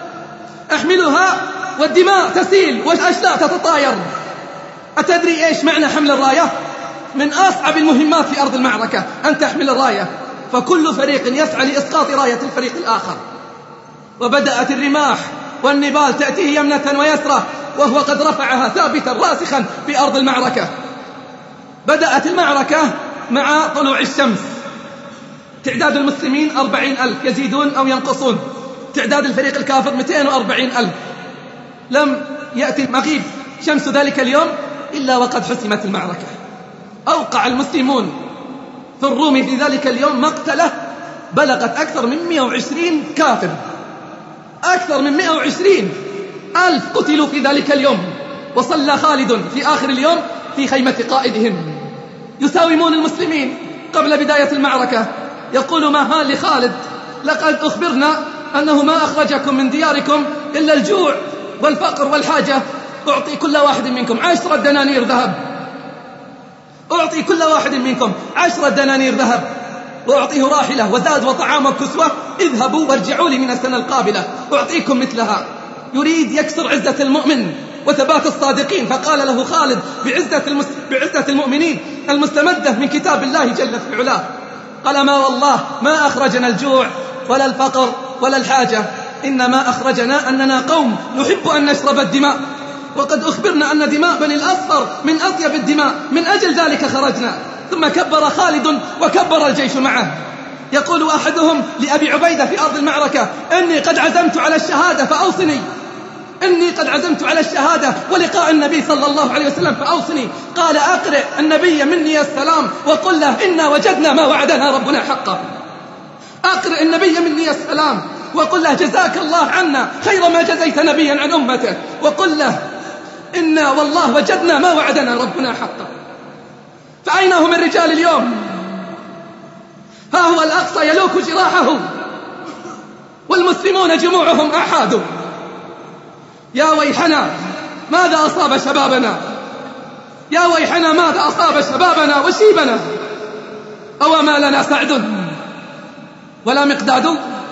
أحملها والدماء تسيل والأشلاء تتطاير. أتدري إيش معنى حمل الراية؟ من أصعب المهمات في أرض المعركة أن تحمل الراية، فكل فريق يسعى لإسقاط راية الفريق الآخر. وبدأت الرماح والنبال تأتيه يمنة ويسرى وهو قد رفعها ثابتا راسخا في أرض المعركة. بدأت المعركة مع طلوع الشمس، تعداد المسلمين 40,000 يزيدون أو ينقصون، تعداد الفريق الكافر 240,000. لم يأتي مغيب شمس ذلك اليوم إلا وقد حسمت المعركة. أوقع المسلمون في الروم في ذلك اليوم مقتله بلغت أكثر من 120 كافر، أكثر من 120,000 قتلوا في ذلك اليوم. وصلى خالد في آخر اليوم في خيمة قائدهم. يساومون المسلمين قبل بداية المعركة، يقول ماهان لخالد: لقد أخبرنا أنه ما أخرجكم من دياركم إلا الجوع والفقر والحاجة، أعطي كل واحد منكم 10 دنانير ذهب، أعطي كل واحد منكم 10 دنانير ذهب، وأعطيه راحلة وزاد وطعام وكسوة، اذهبوا وارجعوا لي من السنة القابلة أعطيكم مثلها. يريد يكسر عزة المؤمن وثبات الصادقين، فقال له خالد بعزة المؤمنين المستمدة من كتاب الله جل في علاه، قال: ما والله ما أخرجنا الجوع ولا الفقر ولا الحاجة، إنما أخرجنا أننا قوم نحب أن نشرب الدماء، وقد أخبرنا أن دماء بني الأصفر من أطيب الدماء، من أجل ذلك خرجنا. ثم كبر خالد وكبر الجيش معه. يقول أحدهم لأبي عبيدة في أرض المعركة: إني قد عزمت على الشهادة فأوصني، إني قد عزمت على الشهادة ولقاء النبي صلى الله عليه وسلم فأوصني. قال: أقرئ النبي مني السلام وقل له: إنا وجدنا ما وعدنا ربنا حقا. أقرئ النبي مني السلام وقل له: جزاك الله عنا خير ما جزيت نبيا عن أمته، وقل له: إنا والله وجدنا ما وعدنا ربنا حقا. فأين هم الرجال اليوم؟ ها هو الأقصى يلوك جراحه والمسلمون جموعهم أحادوا. يا ويحنا ماذا أصاب شبابنا، يا ويحنا ماذا أصاب شبابنا وشيبنا. أو ما لنا سعد ولا مقداد؟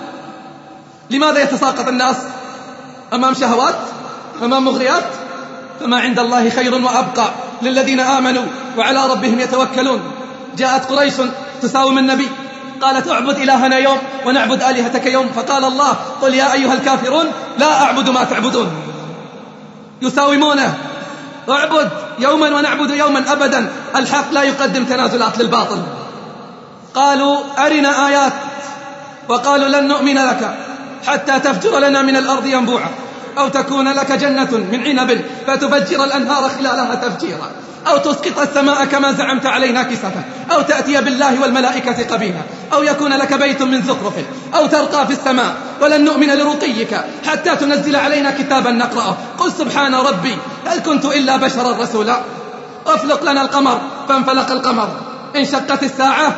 لماذا يتساقط الناس أمام شهوات، أمام مغريات؟ فما عند الله خير وأبقى للذين آمنوا وعلى ربهم يتوكلون. جاءت قريش تساوم النبي، قالت: اعبد إلهنا يوم ونعبد آلهتك يوم، فقال الله: قل يا أيها الكافرون لا أعبد ما تعبدون. يساومونه: اعبد يوما ونعبد يوما أبدا، الحق لا يقدم تنازلات للباطل. قالوا: أرنا آيات، وقالوا: لن نؤمن لك حتى تفجر لنا من الأرض ينبوعا، أو تكون لك جنة من عنب فتفجر الأنهار خلالها تفجيرا، أو تسقط السماء كما زعمت علينا كسفا، أو تأتي بالله والملائكة قبيلا، أو يكون لك بيت من زخرف، أو ترقى في السماء، ولن نؤمن لرقيك حتى تنزل علينا كتابا نقرأه. قل سبحان ربي هل كنت إلا بشرا رسولا. أفلق لنا القمر، فانفلق القمر، انشقت الساعة،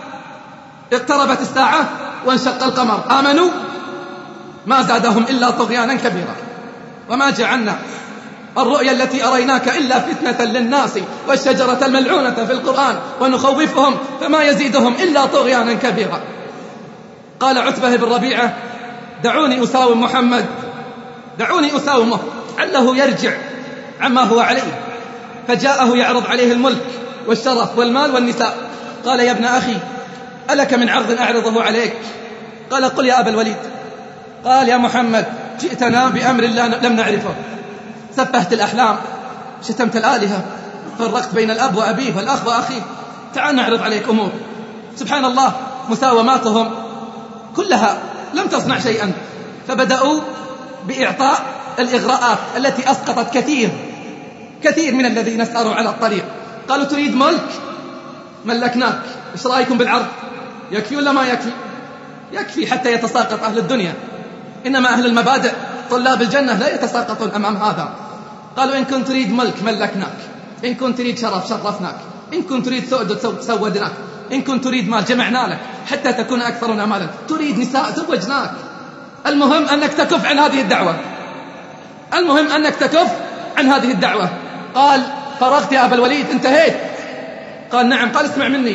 اقتربت الساعة وانشق القمر. آمنوا ما زادهم إلا طغيانا كبيرا. وما جعلنا الرؤيا التي أريناك إلا فتنة للناس والشجرة الملعونة في القرآن ونخوفهم فما يزيدهم إلا طغيانا كبيرا. قال عتبة بن ربيعة دعوني أساوم محمد، دعوني أساومه عله يرجع عما هو عليه. فجاءه يعرض عليه الملك والشرف والمال والنساء. قال يا ابن أخي ألك من عرض أعرضه عليك؟ قال قل يا أبا الوليد. قال يا محمد جئتنا بأمر لم نعرفه، سفهت الأحلام، شتمت الآلهة، فرقت بين الأب وأبيه والأخ وأخيه، تعال نعرض عليك أمور. سبحان الله مساوماتهم كلها لم تصنع شيئا، فبدأوا بإعطاء الإغراءات التي أسقطت كثير من الذين ساروا على الطريق. قالوا تريد ملك؟ ملكناك، إيش رأيكم بالعرض؟ يكفي ولا ما يكفي؟ يكفي حتى يتساقط أهل الدنيا، إنما أهل المبادئ طلاب الجنة لا يتساقطون أمام هذا. قالوا إن كنت تريد ملك ملكناك، إن كنت تريد شرف شرفناك، إن كنت تريد سؤدد سودناك، إن كنت تريد مال جمعنا لك حتى تكون أكثرنا مالا، تريد نساء زوجناك. المهم أنك تكف عن هذه الدعوة، المهم أنك تكف عن هذه الدعوة. قال فرغت يا أبا الوليد، انتهيت؟ قال نعم. قال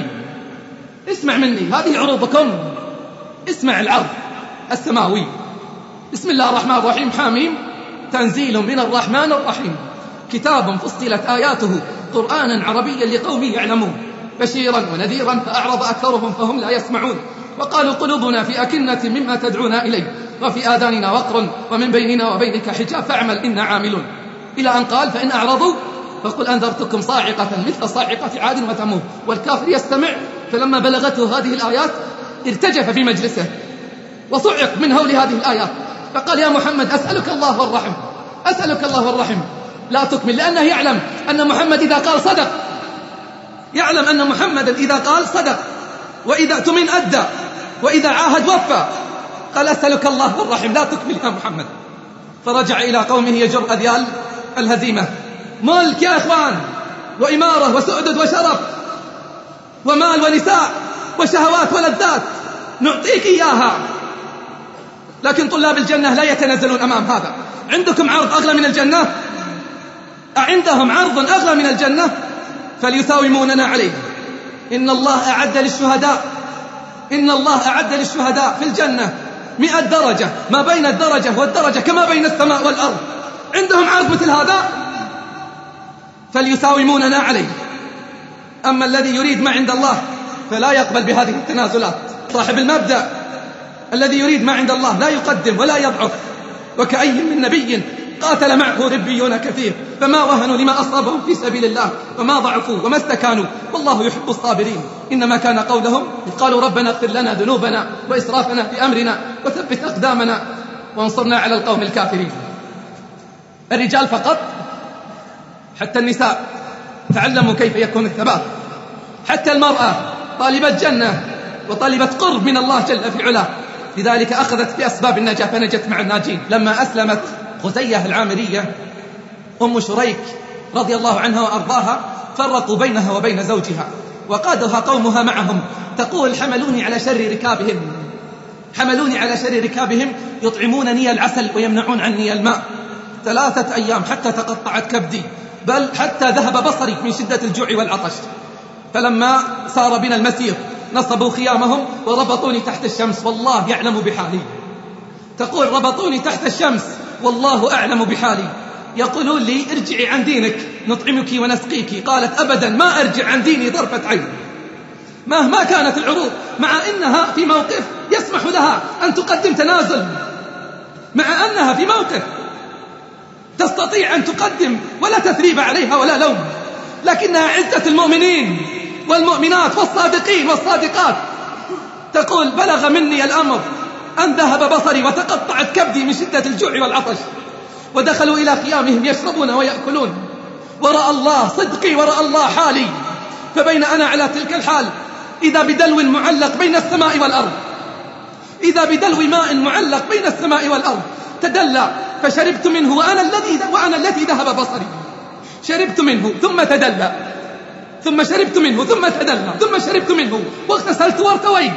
اسمع مني هذه عروضكم، اسمع العرض السماوي. بسم الله الرحمن الرحيم. حاميم تنزيل من الرحمن الرحيم، كتاب فصلت آياته قرآنا عربيا لقوم يعلمون، بشيرا ونذيرا فأعرض أكثرهم فهم لا يسمعون. وقالوا قلوبنا في أكنة مما تدعونا إليه وفي آذاننا وقر ومن بيننا وبينك حجاب فاعمل إنا عاملون، إلى أن قال فإن أعرضوا فقل أنذرتكم صاعقة مثل صاعقة عاد وثمود. والكافر يستمع، فلما بلغته هذه الآيات ارتجف في مجلسه وصعق من هول هذه الآيات، فقال يا محمد أسألك الله والرحم، أسألك الله والرحم. لا تكمل، لأنه يعلم أن محمد إذا قال صدق، يعلم أن محمد إذا قال صدق، وإذا اؤتمن أدى، وإذا عاهد وفى. قال أسألك الله والرحم، لا تكمل يا محمد. فرجع إلى قومه يجر أذيال الهزيمة. ملك يا إخوان، وإمارة وسؤدد وشرف ومال ونساء وشهوات ولذات نعطيك إياها، لكن طلاب الجنة لا يتنازلون أمام هذا. عندكم عرض أغلى من الجنة؟ أعندهم عرض أغلى من الجنة؟ فليساوموننا عليه. إن الله أعد للشهداء، إن الله أعد للشهداء في الجنة 100 درجة، ما بين الدرجة والدرجة كما بين السماء والأرض. عندهم عرض مثل هذا؟ فليساوموننا عليه. أما الذي يريد ما عند الله فلا يقبل بهذه التنازلات. صاحب المبدأ الذي يريد ما عند الله لا يقدم ولا يضعف. وكأي من نبي قاتل معه ربيون كثير فما وهنوا لما أصابهم في سبيل الله وما ضعفوا وما استكانوا والله يحب الصابرين. إنما كان قولهم قالوا ربنا اغفر لنا ذنوبنا وإسرافنا في أمرنا وثبت أقدامنا وانصرنا على القوم الكافرين. الرجال فقط؟ حتى النساء تعلموا كيف يكون الثبات. حتى المرأة طالبة جنة وطالبة قرب من الله جل في علاه، لذلك أخذت بأسباب النجاة فنجت مع الناجين. لما أسلمت غزية العامرية أم شريك رضي الله عنها وأرضاها فرقوا بينها وبين زوجها وقادها قومها معهم. تقول حملوني على شر ركابهم، حملوني على شر ركابهم يطعمونني العسل ويمنعون عني الماء 3 أيام حتى تقطعت كبدي، بل حتى ذهب بصري من شدة الجوع والعطش. فلما صار بنا المسير نصبوا خيامهم وربطوني تحت الشمس والله يعلم بحالي. تقول ربطوني تحت الشمس والله أعلم بحالي. يقولون لي ارجعي عن دينك نطعمك ونسقيك، قالت أبدا ما أرجع عن ديني طرفة عين مهما كانت العروض، مع أنها في موقف يسمح لها أن تقدم تنازل، مع أنها في موقف تستطيع أن تقدم ولا تثريب عليها ولا لوم، لكنها عزة المؤمنين والمؤمنات والصادقين والصادقات. تقول بلغ مني الأمر أن ذهب بصري وتقطعت كبدي من شدة الجوع والعطش، ودخلوا إلى خيامهم يشربون ويأكلون، ورأى الله صدقي ورأى الله حالي. فبين أنا على تلك الحال إذا بدلو معلق بين السماء والأرض، إذا بدلو ماء معلق بين السماء والأرض تدلى فشربت منه وأنا الذي ذهب بصري. شربت منه ثم تدلى، ثم شربت منه ثم تدلى، ثم شربت منه واغتسلت وارتويت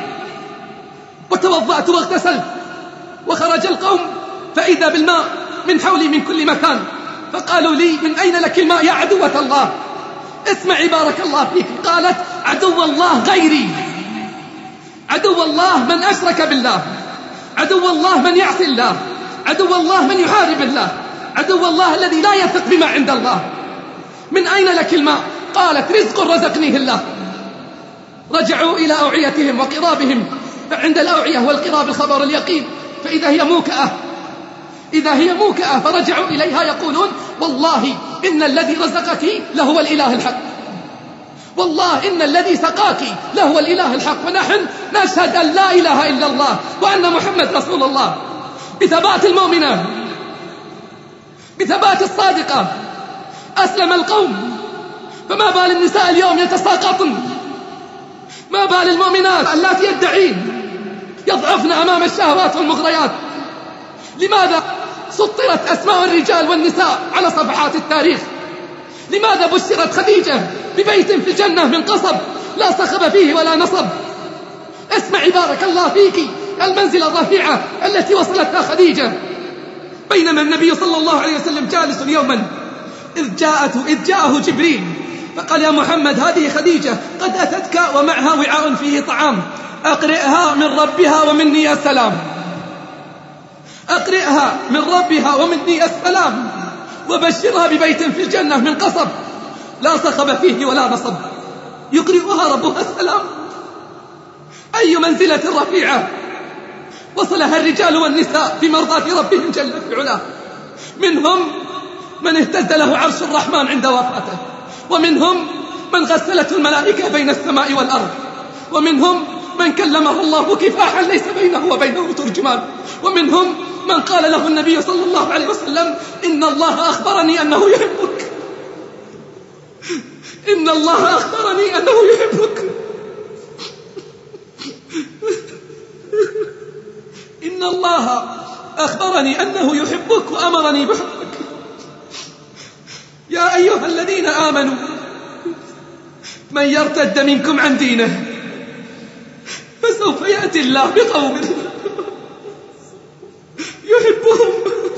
وتوضأت واغتسلت. وخرج القوم فإذا بالماء من حولي من كل مكان، فقالوا لي: من أين لك الماء يا عدوة الله؟ اسمعي بارك الله فيك. قالت: عدو الله غيري، عدو الله من أشرك بالله، عدو الله من يعصي الله، عدو الله من يحارب الله، عدو الله الذي لا يثق بما عند الله. من أين لك الماء؟ قالت: رزق رزقنيه الله. رجعوا إلى أوعيتهم وقرابهم، فعند الأوعية والقراب الخبر اليقين، فإذا هي موكأة، إذا هي موكأة، فرجعوا إليها يقولون: والله إن الذي رزقك لهو الإله الحق، والله إن الذي سقاك لهو الإله الحق، ونحن نشهد أن لا إله إلا الله وأن محمد رسول الله. بثبات المؤمنة، بثبات الصادقة، أسلم القوم. فما بال النساء اليوم يتساقطن؟ ما بال المؤمنات اللاتي يدعين يضعفن أمام الشهوات والمغريات؟ لماذا سطرت أسماء الرجال والنساء على صفحات التاريخ؟ لماذا بشرت خديجة ببيت في الجنة من قصب لا صخب فيه ولا نصب؟ اسمعي بارك الله فيك المنزلة الرفيعة التي وصلتها خديجة. بينما النبي صلى الله عليه وسلم جالس يوما إذ جاءه جبريل فقال: يا محمد، هذه خديجة قد أتتك ومعها وعاء فيه طعام، أقرئها من ربها ومني السلام، أقرئها من ربها ومني السلام، وبشرها ببيت في الجنة من قصب لا صخب فيه ولا نصب، يقرئها ربها السلام. أي منزلة رفيعة وصلها الرجال والنساء في مرضاة ربهم جل في علاه. منهم من اهتز له عرش الرحمن عند وفاته، ومنهم من غسلته الملائكة بين السماء والأرض، ومنهم من كلمه الله كفاحا ليس بينه وبينه ترجمان، ومنهم من قال له النبي صلى الله عليه وسلم: إن الله أخبرني أنه يحبك، إن الله أخبرني أنه يحبك، إن الله أخبرني أنه يحبك وأمرني بحبك. يا أيها الذين آمنوا من يرتد منكم عن دينه فسوف يأتي الله بقوم يحبهم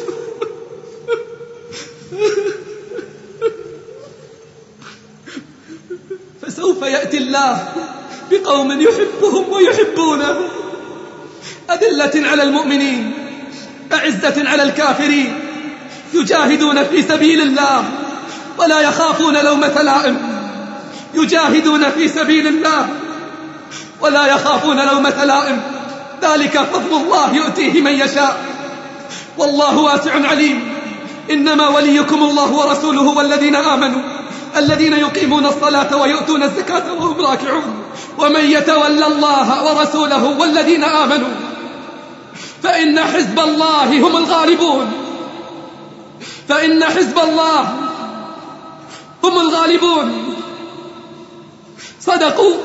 فسوف يأتي الله بقوم يحبهم ويحبونه، أذلة على المؤمنين أعزة على الكافرين، يجاهدون في سبيل الله ولا يخافون لومة لائم، يجاهدون في سبيل الله ولا يخافون لومة لائم. ذلك فضل الله يؤتيه من يشاء، والله واسع عليم. إنما وليكم الله ورسوله والذين آمنوا الذين يقيمون الصلاة ويؤتون الزكاة وهم راكعون. ومن يتولى الله ورسوله والذين آمنوا فإن حزب الله هم الغالبون، فإن حزب الله هم الغالبون. صدقوا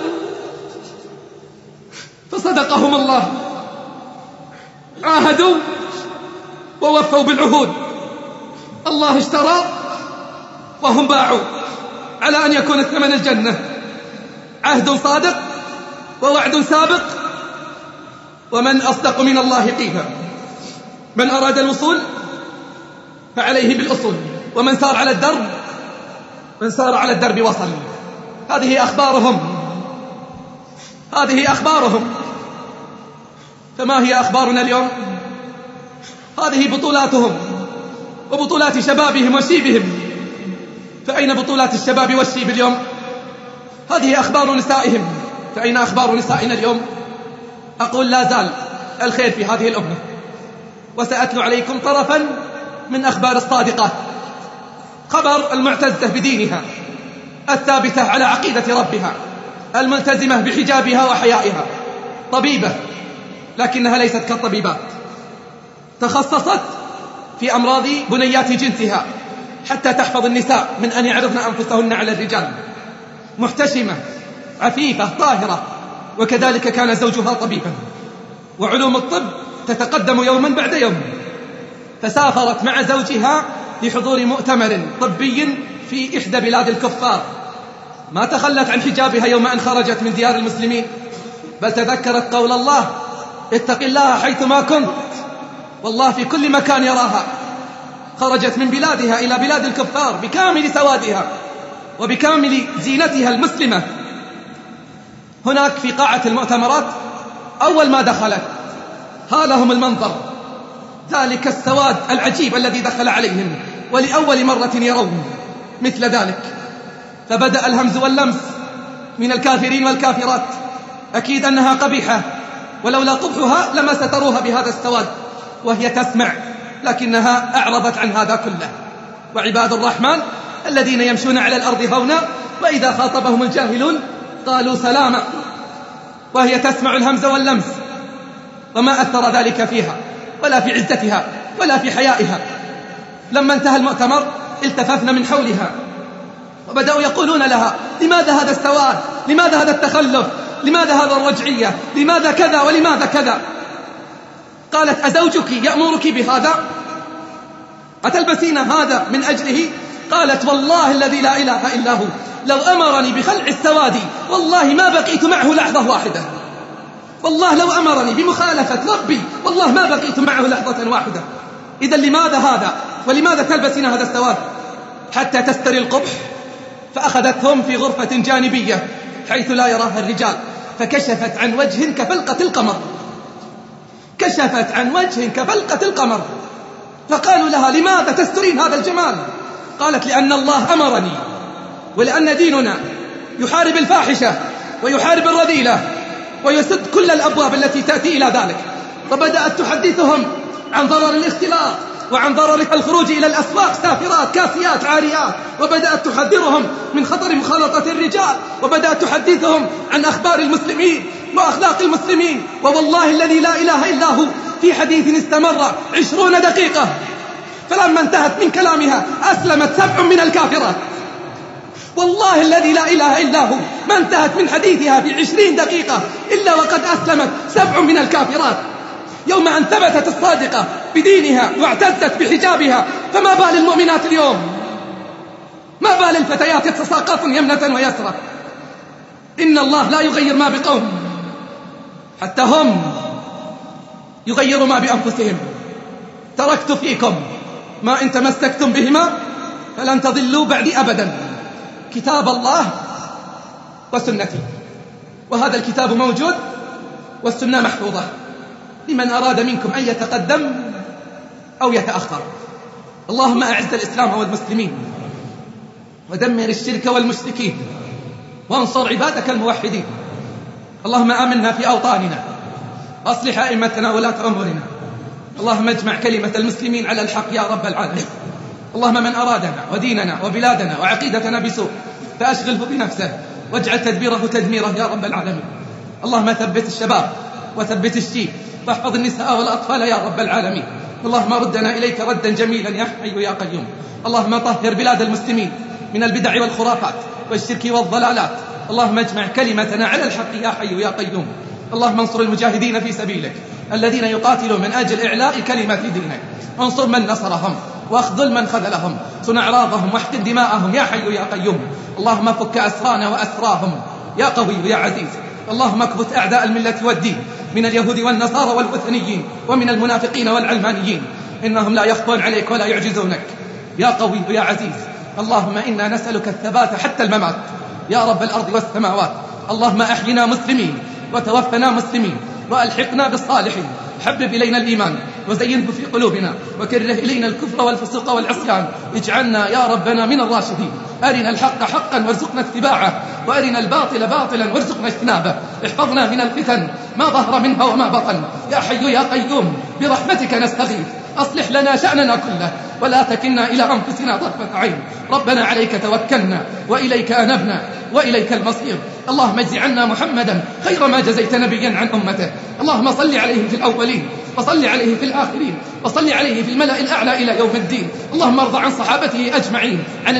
فصدقهم الله، عاهدوا ووفوا بالعهود. الله اشترى وهم باعوا على أن يكون الثمن الجنة. عهد صادق ووعد سابق، ومن أصدق من الله قيلا. من أراد الوصول فعليه بالأصول، ومن سار على الدرب من سار على الدرب وصل. هذه أخبارهم، هذه أخبارهم. فما هي أخبارنا اليوم؟ هذه بطولاتهم وبطولات شبابهم وشيبهم. فأين بطولات الشباب والشيب اليوم؟ هذه أخبار نسائهم، فأين أخبار نسائنا اليوم؟ أقول لا زال الخير في هذه الأمة، وسأتلو عليكم طرفا من أخبار الصادقات. خبر المعتزة بدينها، الثابتة على عقيدة ربها، الملتزمة بحجابها وحيائها، طبيبة لكنها ليست كالطبيبات، تخصصت في أمراض بنيات جنسها حتى تحفظ النساء من أن يعرضن أنفسهن على الرجال، محتشمة عفيفة طاهرة، وكذلك كان زوجها طبيبا. وعلوم الطب تتقدم يوما بعد يوم، فسافرت مع زوجها لحضور مؤتمر طبي في إحدى بلاد الكفار. ما تخلت عن حجابها يوم أن خرجت من ديار المسلمين، بل تذكرت قول الله: اتق الله حيثما كنت، والله في كل مكان يراها. خرجت من بلادها إلى بلاد الكفار بكامل سوادها وبكامل زينتها المسلمة. هناك في قاعة المؤتمرات أول ما دخلت هالهم المنظر، ذلك السواد العجيب الذي دخل عليهم ولأول مرة يرون مثل ذلك. فبدأ الهمز واللمس من الكافرين والكافرات، أكيد أنها قبيحة، ولولا قبحها لما ستروها بهذا السواد وهي تسمع، لكنها أعرضت عن هذا كله. وعباد الرحمن الذين يمشون على الأرض هونا وإذا خاطبهم الجاهلون قالوا سلاما، وهي تسمع الهمز واللمس، وما أثر ذلك فيها ولا في عزتها ولا في حيائها. لما انتهى المؤتمر التففنا من حولها وبدأوا يقولون لها: لماذا هذا السواد؟ لماذا هذا التخلف؟ لماذا هذا الرجعية؟ لماذا كذا ولماذا كذا؟ قالت: أزوجك يأمرك بهذا؟ أتلبسين هذا من أجله؟ قالت: والله الذي لا إله إلا هو لو أمرني بخلع السواد والله ما بقيت معه لحظة واحدة، والله لو أمرني بمخالفة ربي والله ما بقيت معه لحظة واحدة. إذا لماذا هذا؟ ولماذا تلبسين هذا السواد؟ حتى تستري القبح. فأخذتهم في غرفة جانبية حيث لا يراها الرجال، فكشفت عن وجه كفلقة القمر، كشفت عن وجه كفلقة القمر. فقالوا لها: لماذا تسترين هذا الجمال؟ قالت: لأن الله أمرني، ولأن ديننا يحارب الفاحشة ويحارب الرذيلة ويسد كل الأبواب التي تأتي إلى ذلك. فبدأت تحدثهم عن ضرر الاختلاط وعن ضرر الخروج إلى الأسواق سافرات كاسيات عاريات، وبدأت تحذرهم من خطر مخالطة الرجال، وبدأت تحدثهم عن أخبار المسلمين وأخلاق المسلمين. ووالله الذي لا إله إلا هو في حديث استمر 20 دقيقة، فلما انتهت من كلامها أسلمت 7 من الكافرات. والله الذي لا إله إلا هو ما انتهت من حديثها في 20 دقيقة إلا وقد أسلمت 7 من الكافرات. يوم أن ثبتت الصادقة بدينها واعتزت بحجابها، فما بال المؤمنات اليوم؟ ما بال الفتيات يتساقطن يمنة ويسرى؟ إن الله لا يغير ما بقوم حتى هم يغيروا ما بأنفسهم. تركت فيكم ما إن تمسكتم بهما فلن تضلوا بعدي أبدا، كتاب الله وسنتي. وهذا الكتاب موجود والسنة محفوظة لمن أراد منكم أن يتقدم أو يتأخر. اللهم أعز الإسلام والمسلمين ودمر الشرك والمشركين وانصر عبادك الموحدين. اللهم آمنا في أوطاننا وأصلح أئمتنا ولاة أمورنا. اللهم اجمع كلمة المسلمين على الحق يا رب العالمين. اللهم من أرادنا وديننا وبلادنا وعقيدتنا بسوء فأشغله بنفسه واجعل تدبيره تدميره يا رب العالمين. اللهم ثبت الشباب وثبت الشيب واحفظ النساء والأطفال يا رب العالمين. اللهم ردنا إليك ردا جميلا يا حي يا قيوم. اللهم طهر بلاد المسلمين من البدع والخرافات والشرك والضلالات. اللهم اجمع كلمتنا على الحق يا حي يا قيوم. اللهم انصر المجاهدين في سبيلك الذين يقاتلون من أجل إعلاء كلمة دينك، وانصر من نصرهم واخذل من خذلهم، صن أعراضهم واحقن دماءهم يا حي يا قيوم. اللهم فك أسرانا وأسراهم يا قوي يا عزيز. اللهم اكبت أعداء الملة والدين من اليهود والنصارى والوثنيين ومن المنافقين والعلمانيين، إنهم لا يخفون عليك ولا يعجزونك يا قوي يا عزيز. اللهم إنا نسألك الثبات حتى الممات يا رب الأرض والسماوات. اللهم أحينا مسلمين وتوفنا مسلمين وألحقنا بالصالحين. حبب إلينا الإيمان وزينه في قلوبنا وكره إلينا الكفر والفسوق والعصيان. اجعلنا يا ربنا من الراشدين. أرنا الحق حقا وارزقنا اتباعه، وأرنا الباطل باطلا وارزقنا اجتنابه. احفظنا من الفتن ما ظهر منها وما بطن يا حي يا قيوم، برحمتك نستغيث. أصلح لنا شأننا كله ولا تكلنا إلى أنفسنا طرفة عين. ربنا عليك توكلنا وإليك أنبنا وإليك المصير. اللهم اجز عنا محمدا خير ما جزيت نبيا عن أمته. اللهم صل عليه في الأولين وصل عليه في الآخرين وصل عليه في الملأ الأعلى إلى يوم الدين. اللهم ارض عن صحابته أجمعين، عن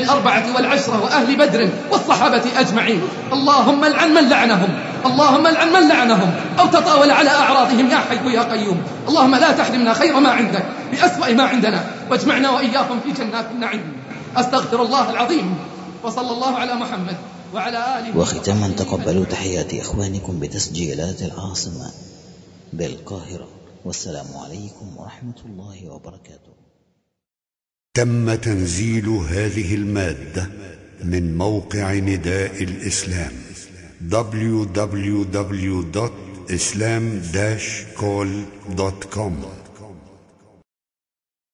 14 وأهل بدر والصحابة أجمعين. اللهم العن من لعنهم، اللهم العن من لعنهم أو تطاول على أعراضهم يا حي يا قيوم. اللهم لا تحرمنا خير ما عندك بأسوأ ما عندنا، واجمعنا وإياكم في جنات النعيم. أستغفر الله العظيم، وصلى الله على محمد وعلى آله. وختاما تقبلوا تحيات إخوانكم بتسجيلات العاصمة بالقاهرة، والسلام عليكم ورحمة الله وبركاته. تم تنزيل هذه المادة من موقع نداء الإسلام www.islam-call.com